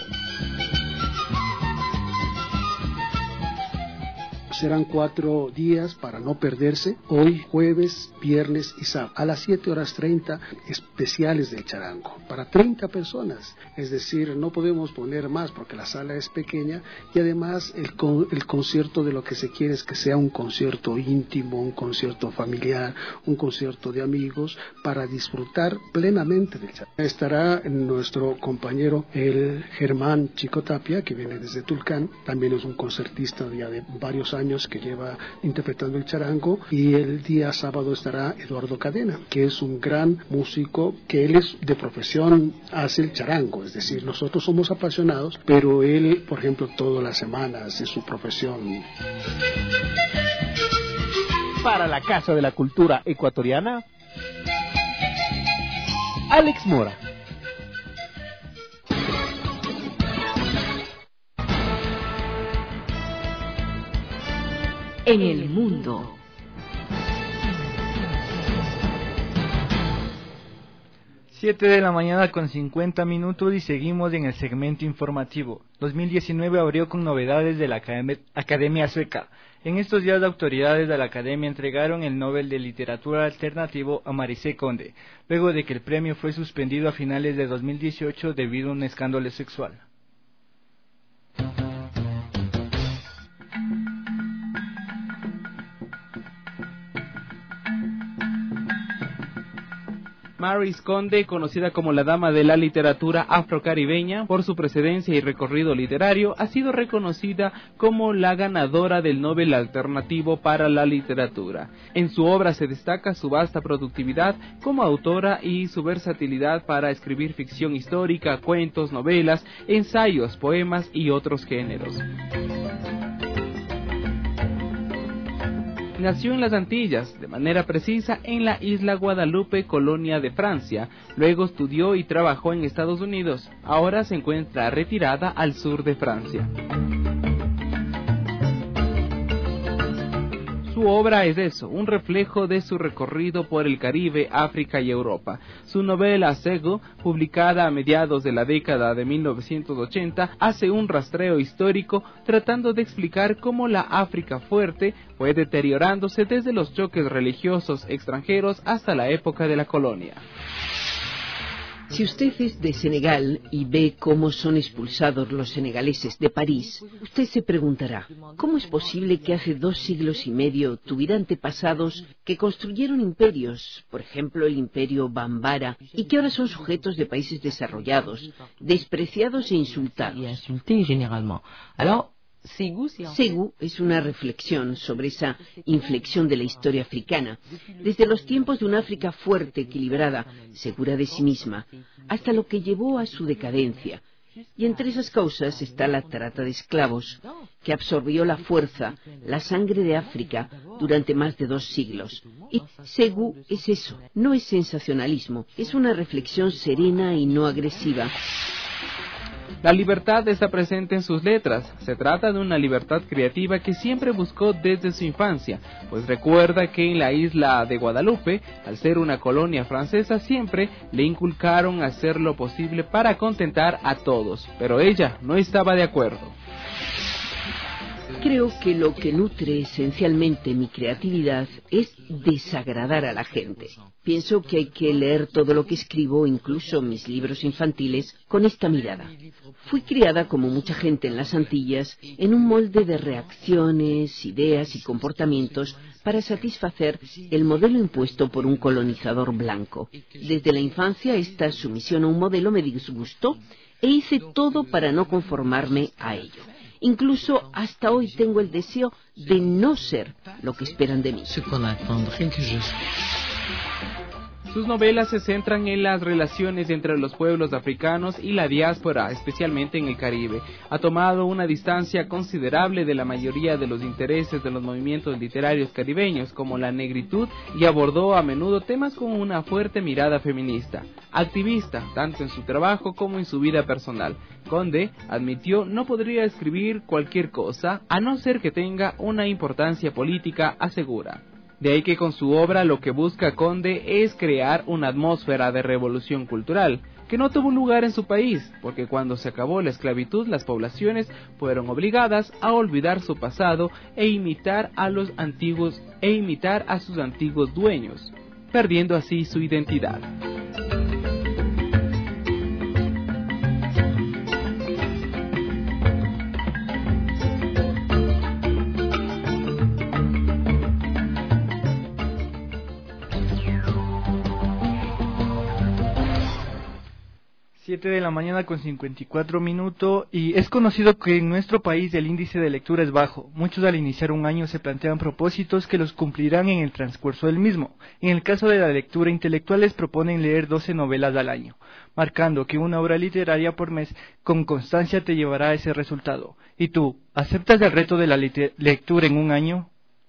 Serán 4 días para no perderse, hoy, jueves, viernes y sábado, a las 7:30, especiales del charango, para 30 personas, es decir, no podemos poner más porque la sala es pequeña y además el concierto de lo que se quiere es que sea un concierto íntimo, un concierto familiar, un concierto de amigos, para disfrutar plenamente del charango. Estará nuestro compañero el Germán Chico Tapia, que viene desde Tulcán, también es un concertista ya de varios años que lleva interpretando el charango, y el día sábado estará Eduardo Cadena, que es un gran músico, que él es de profesión, hace el charango, es decir, nosotros somos apasionados, pero él, por ejemplo, todas las semanas es su profesión. Para la Casa de la Cultura Ecuatoriana, Alex Mora. En el mundo. Siete de la mañana con 50 minutos y seguimos en el segmento informativo. 2019 abrió con novedades de la Academia Sueca. En estos días, las autoridades de la Academia entregaron el Nobel de Literatura Alternativo a Marisé Conde, luego de que el premio fue suspendido a finales de 2018 debido a un escándalo sexual. Maryse Conde, conocida como la dama de la literatura afrocaribeña por su precedencia y recorrido literario, ha sido reconocida como la ganadora del Nobel Alternativo para la Literatura. En su obra se destaca su vasta productividad como autora y su versatilidad para escribir ficción histórica, cuentos, novelas, ensayos, poemas y otros géneros. Nació en las Antillas, de manera precisa en la isla Guadalupe, colonia de Francia. Luego estudió y trabajó en Estados Unidos. Ahora se encuentra retirada al sur de Francia. Su obra es eso, un reflejo de su recorrido por el Caribe, África y Europa. Su novela Segu, publicada a mediados de la década de 1980, hace un rastreo histórico tratando de explicar cómo la África fuerte fue deteriorándose desde los choques religiosos extranjeros hasta la época de la colonia. Si usted es de Senegal y ve cómo son expulsados los senegaleses de París, usted se preguntará, ¿cómo es posible que hace 2 siglos y medio tuviera antepasados que construyeron imperios, por ejemplo el imperio Bambara, y que ahora son sujetos de países desarrollados, despreciados e insultados? Segu es una reflexión sobre esa inflexión de la historia africana, desde los tiempos de una África fuerte, equilibrada, segura de sí misma, hasta lo que llevó a su decadencia. Y entre esas causas está la trata de esclavos, que absorbió la fuerza, la sangre de África durante más de 2 siglos. Y Segu es eso, no es sensacionalismo, es una reflexión serena y no agresiva. La libertad está presente en sus letras. Se trata de una libertad creativa que siempre buscó desde su infancia, pues recuerda que en la isla de Guadalupe, al ser una colonia francesa, siempre le inculcaron hacer lo posible para contentar a todos, pero ella no estaba de acuerdo. Creo que lo que nutre esencialmente mi creatividad es desagradar a la gente. Pienso que hay que leer todo lo que escribo, incluso mis libros infantiles, con esta mirada. Fui criada, como mucha gente en las Antillas, en un molde de reacciones, ideas y comportamientos para satisfacer el modelo impuesto por un colonizador blanco. Desde la infancia, esta sumisión a un modelo me disgustó e hice todo para no conformarme a ello. Incluso hasta hoy tengo el deseo de no ser lo que esperan de mí. Sus novelas se centran en las relaciones entre los pueblos africanos y la diáspora, especialmente en el Caribe. Ha tomado una distancia considerable de la mayoría de los intereses de los movimientos literarios caribeños, como la negritud, y abordó a menudo temas con una fuerte mirada feminista. Activista, tanto en su trabajo como en su vida personal, Conde admitió no podría escribir cualquier cosa, a no ser que tenga una importancia política, asegura. De ahí que con su obra lo que busca Conde es crear una atmósfera de revolución cultural, que no tuvo lugar en su país, porque cuando se acabó la esclavitud las poblaciones fueron obligadas a olvidar su pasado e imitar a sus antiguos dueños, perdiendo así su identidad. De la mañana con 54 minutos, y es conocido que en nuestro país el índice de lectura es bajo. Muchos al iniciar un año se plantean propósitos que los cumplirán en el transcurso del mismo. En el caso de la lectura, intelectuales proponen leer 12 novelas al año, marcando que una obra literaria por mes con constancia te llevará a ese resultado. ¿Y tú, aceptas el reto de la lectura en un año?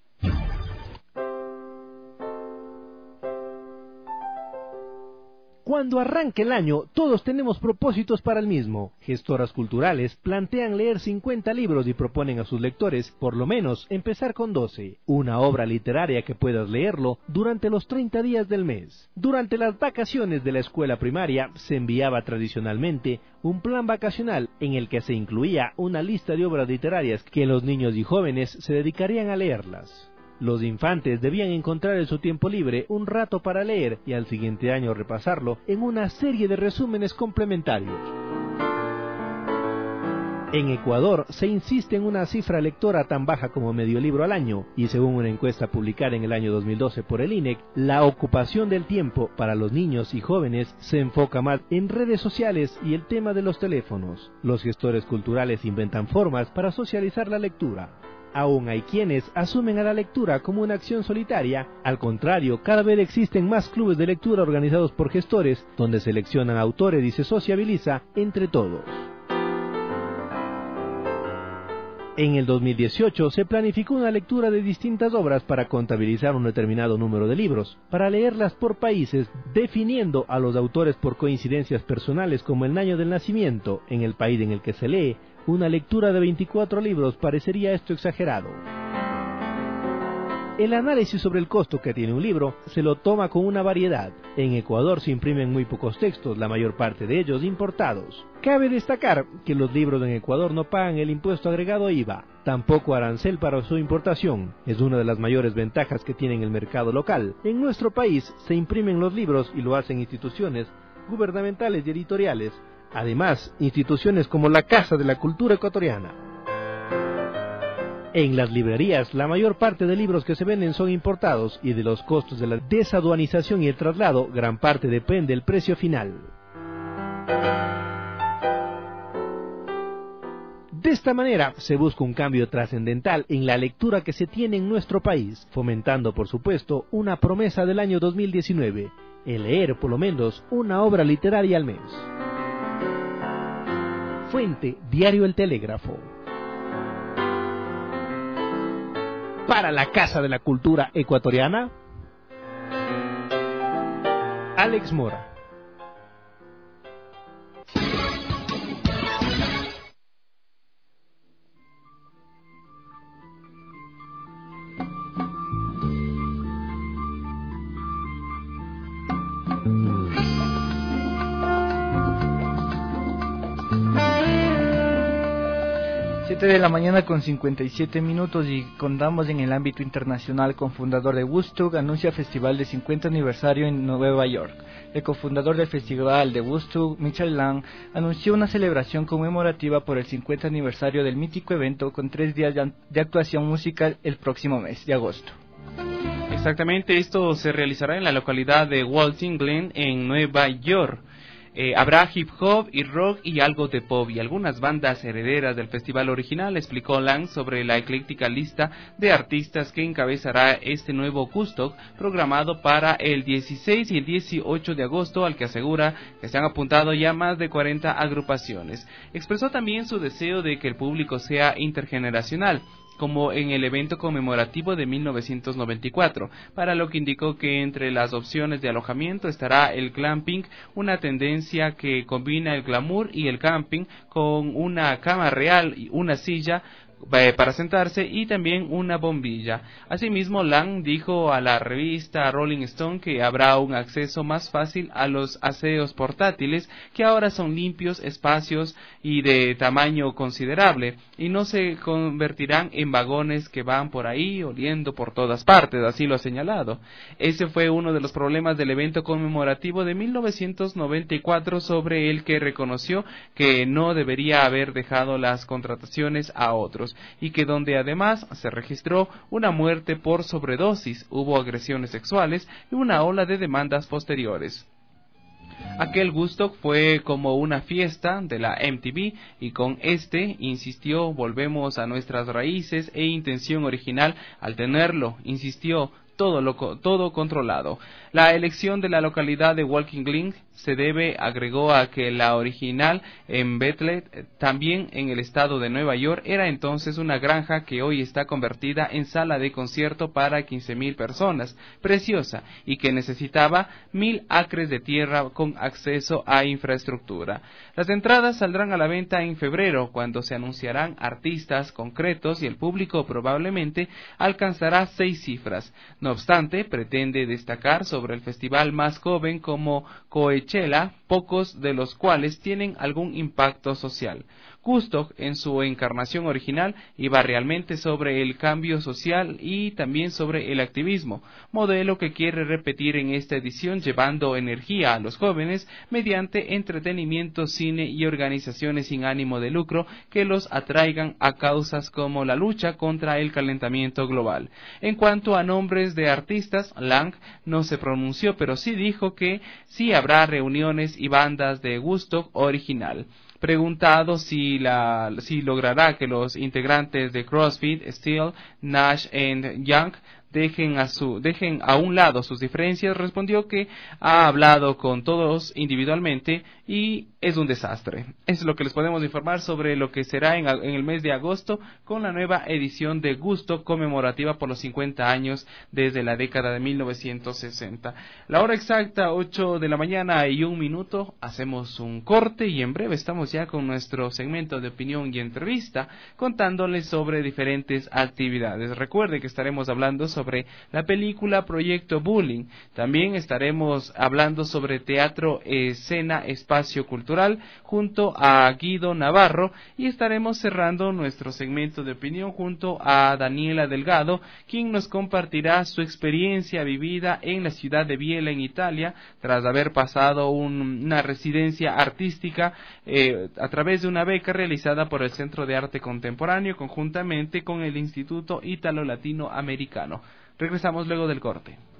Cuando arranque el año, todos tenemos propósitos para el mismo. Gestoras culturales plantean leer 50 libros y proponen a sus lectores, por lo menos, empezar con 12. Una obra literaria que puedas leerlo durante los 30 días del mes. Durante las vacaciones de la escuela primaria, se enviaba tradicionalmente un plan vacacional en el que se incluía una lista de obras literarias que los niños y jóvenes se dedicarían a leerlas. Los infantes debían encontrar en su tiempo libre un rato para leer y al siguiente año repasarlo en una serie de resúmenes complementarios. En Ecuador se insiste en una cifra lectora tan baja como medio libro al año, y según una encuesta publicada en el año 2012 por el INEC, la ocupación del tiempo para los niños y jóvenes se enfoca más en redes sociales y el tema de los teléfonos. Los gestores culturales inventan formas para socializar la lectura. Aún hay quienes asumen a la lectura como una acción solitaria. Al contrario, cada vez existen más clubes de lectura organizados por gestores, donde seleccionan autores y se sociabiliza entre todos. En el 2018 se planificó una lectura de distintas obras para contabilizar un determinado número de libros, para leerlas por países, definiendo a los autores por coincidencias personales como el año del nacimiento en el país en el que se lee. Una lectura de 24 libros parecería esto exagerado. El análisis sobre el costo que tiene un libro se lo toma con una variedad. En Ecuador se imprimen muy pocos textos, la mayor parte de ellos importados. Cabe destacar que los libros en Ecuador no pagan el impuesto agregado IVA, tampoco arancel para su importación. Es una de las mayores ventajas que tiene el mercado local. En nuestro país se imprimen los libros y lo hacen instituciones gubernamentales y editoriales. Además, instituciones como la Casa de la Cultura Ecuatoriana. En las librerías, la mayor parte de libros que se venden son importados y de los costos de la desaduanización y el traslado, gran parte depende del precio final. De esta manera, se busca un cambio trascendental en la lectura que se tiene en nuestro país, fomentando, por supuesto, una promesa del año 2019, el leer por lo menos una obra literaria al mes. Fuente: Diario El Telégrafo. Para la Casa de la Cultura Ecuatoriana, Alex Mora. De la mañana con 57 minutos y contamos en el ámbito internacional con fundador de Woodstock, anuncia festival de 50 aniversario en Nueva York. El cofundador del festival de Woodstock, Michael Lang, anunció una celebración conmemorativa por el 50 aniversario del mítico evento con 3 días de actuación musical el próximo mes de agosto. Exactamente, esto se realizará en la localidad de Walton Glen en Nueva York. Habrá hip hop y rock y algo de pop y algunas bandas herederas del festival original, explicó Lang sobre la ecléctica lista de artistas que encabezará este nuevo Woodstock programado para el 16 y el 18 de agosto, al que asegura que se han apuntado ya más de 40 agrupaciones. Expresó también su deseo de que el público sea intergeneracional, como en el evento conmemorativo de 1994, para lo que indicó que entre las opciones de alojamiento estará el glamping, una tendencia que combina el glamour y el camping con una cama real y una silla para sentarse y también una bombilla. Asimismo, Lang dijo a la revista Rolling Stone que habrá un acceso más fácil a los aseos portátiles, que ahora son limpios, espacios y de tamaño considerable, y no se convertirán en vagones que van por ahí oliendo por todas partes, así lo ha señalado. Ese fue uno de los problemas del evento conmemorativo de 1994, sobre el que reconoció que no debería haber dejado las contrataciones a otros, y que donde además se registró una muerte por sobredosis, hubo agresiones sexuales y una ola de demandas posteriores. Aquel Woodstock fue como una fiesta de la MTV, y con insistió, volvemos a nuestras raíces e intención original al tenerlo, insistió, todo controlado. La elección de la localidad de Walking Link se debe, agregó, a que la original en Bethlehem, también en el estado de Nueva York, era entonces una granja que hoy está convertida en sala de concierto para 15,000 personas, preciosa, y que necesitaba 1,000 acres de tierra con acceso a infraestructura. Las entradas saldrán a la venta en febrero, cuando se anunciarán artistas concretos, y el público probablemente alcanzará 6 cifras. No obstante, pretende destacar sobre el festival más joven como Coachella, pocos de los cuales tienen algún impacto social. Woodstock, en su encarnación original, iba realmente sobre el cambio social y también sobre el activismo, modelo que quiere repetir en esta edición, llevando energía a los jóvenes mediante entretenimiento, cine y organizaciones sin ánimo de lucro que los atraigan a causas como la lucha contra el calentamiento global. En cuanto a nombres de artistas, Lang no se pronunció, pero sí dijo que sí habrá reuniones y bandas de Woodstock original. Preguntado si logrará que los integrantes de CrossFit, Steele, Nash y Young dejen a un lado sus diferencias, respondió que ha hablado con todos individualmente y es un desastre. Es lo que les podemos informar sobre lo que será en el mes de agosto con la nueva edición de Woodstock conmemorativa por los 50 años desde la década de 1960. La hora exacta, 8 de la mañana y 1 minuto, hacemos un corte y en breve estamos ya con nuestro segmento de opinión y entrevista contándoles sobre diferentes actividades. Recuerde que estaremos hablando sobre la película Proyecto Bullying. También estaremos hablando sobre teatro, escena, espacio cultural junto a Guido Navarro, y estaremos cerrando nuestro segmento de opinión junto a Daniela Delgado, quien nos compartirá su experiencia vivida en la ciudad de Biella, en Italia, tras haber pasado una residencia artística a través de una beca realizada por el Centro de Arte Contemporáneo conjuntamente con el Instituto Ítalo-Latinoamericano. Regresamos luego del corte.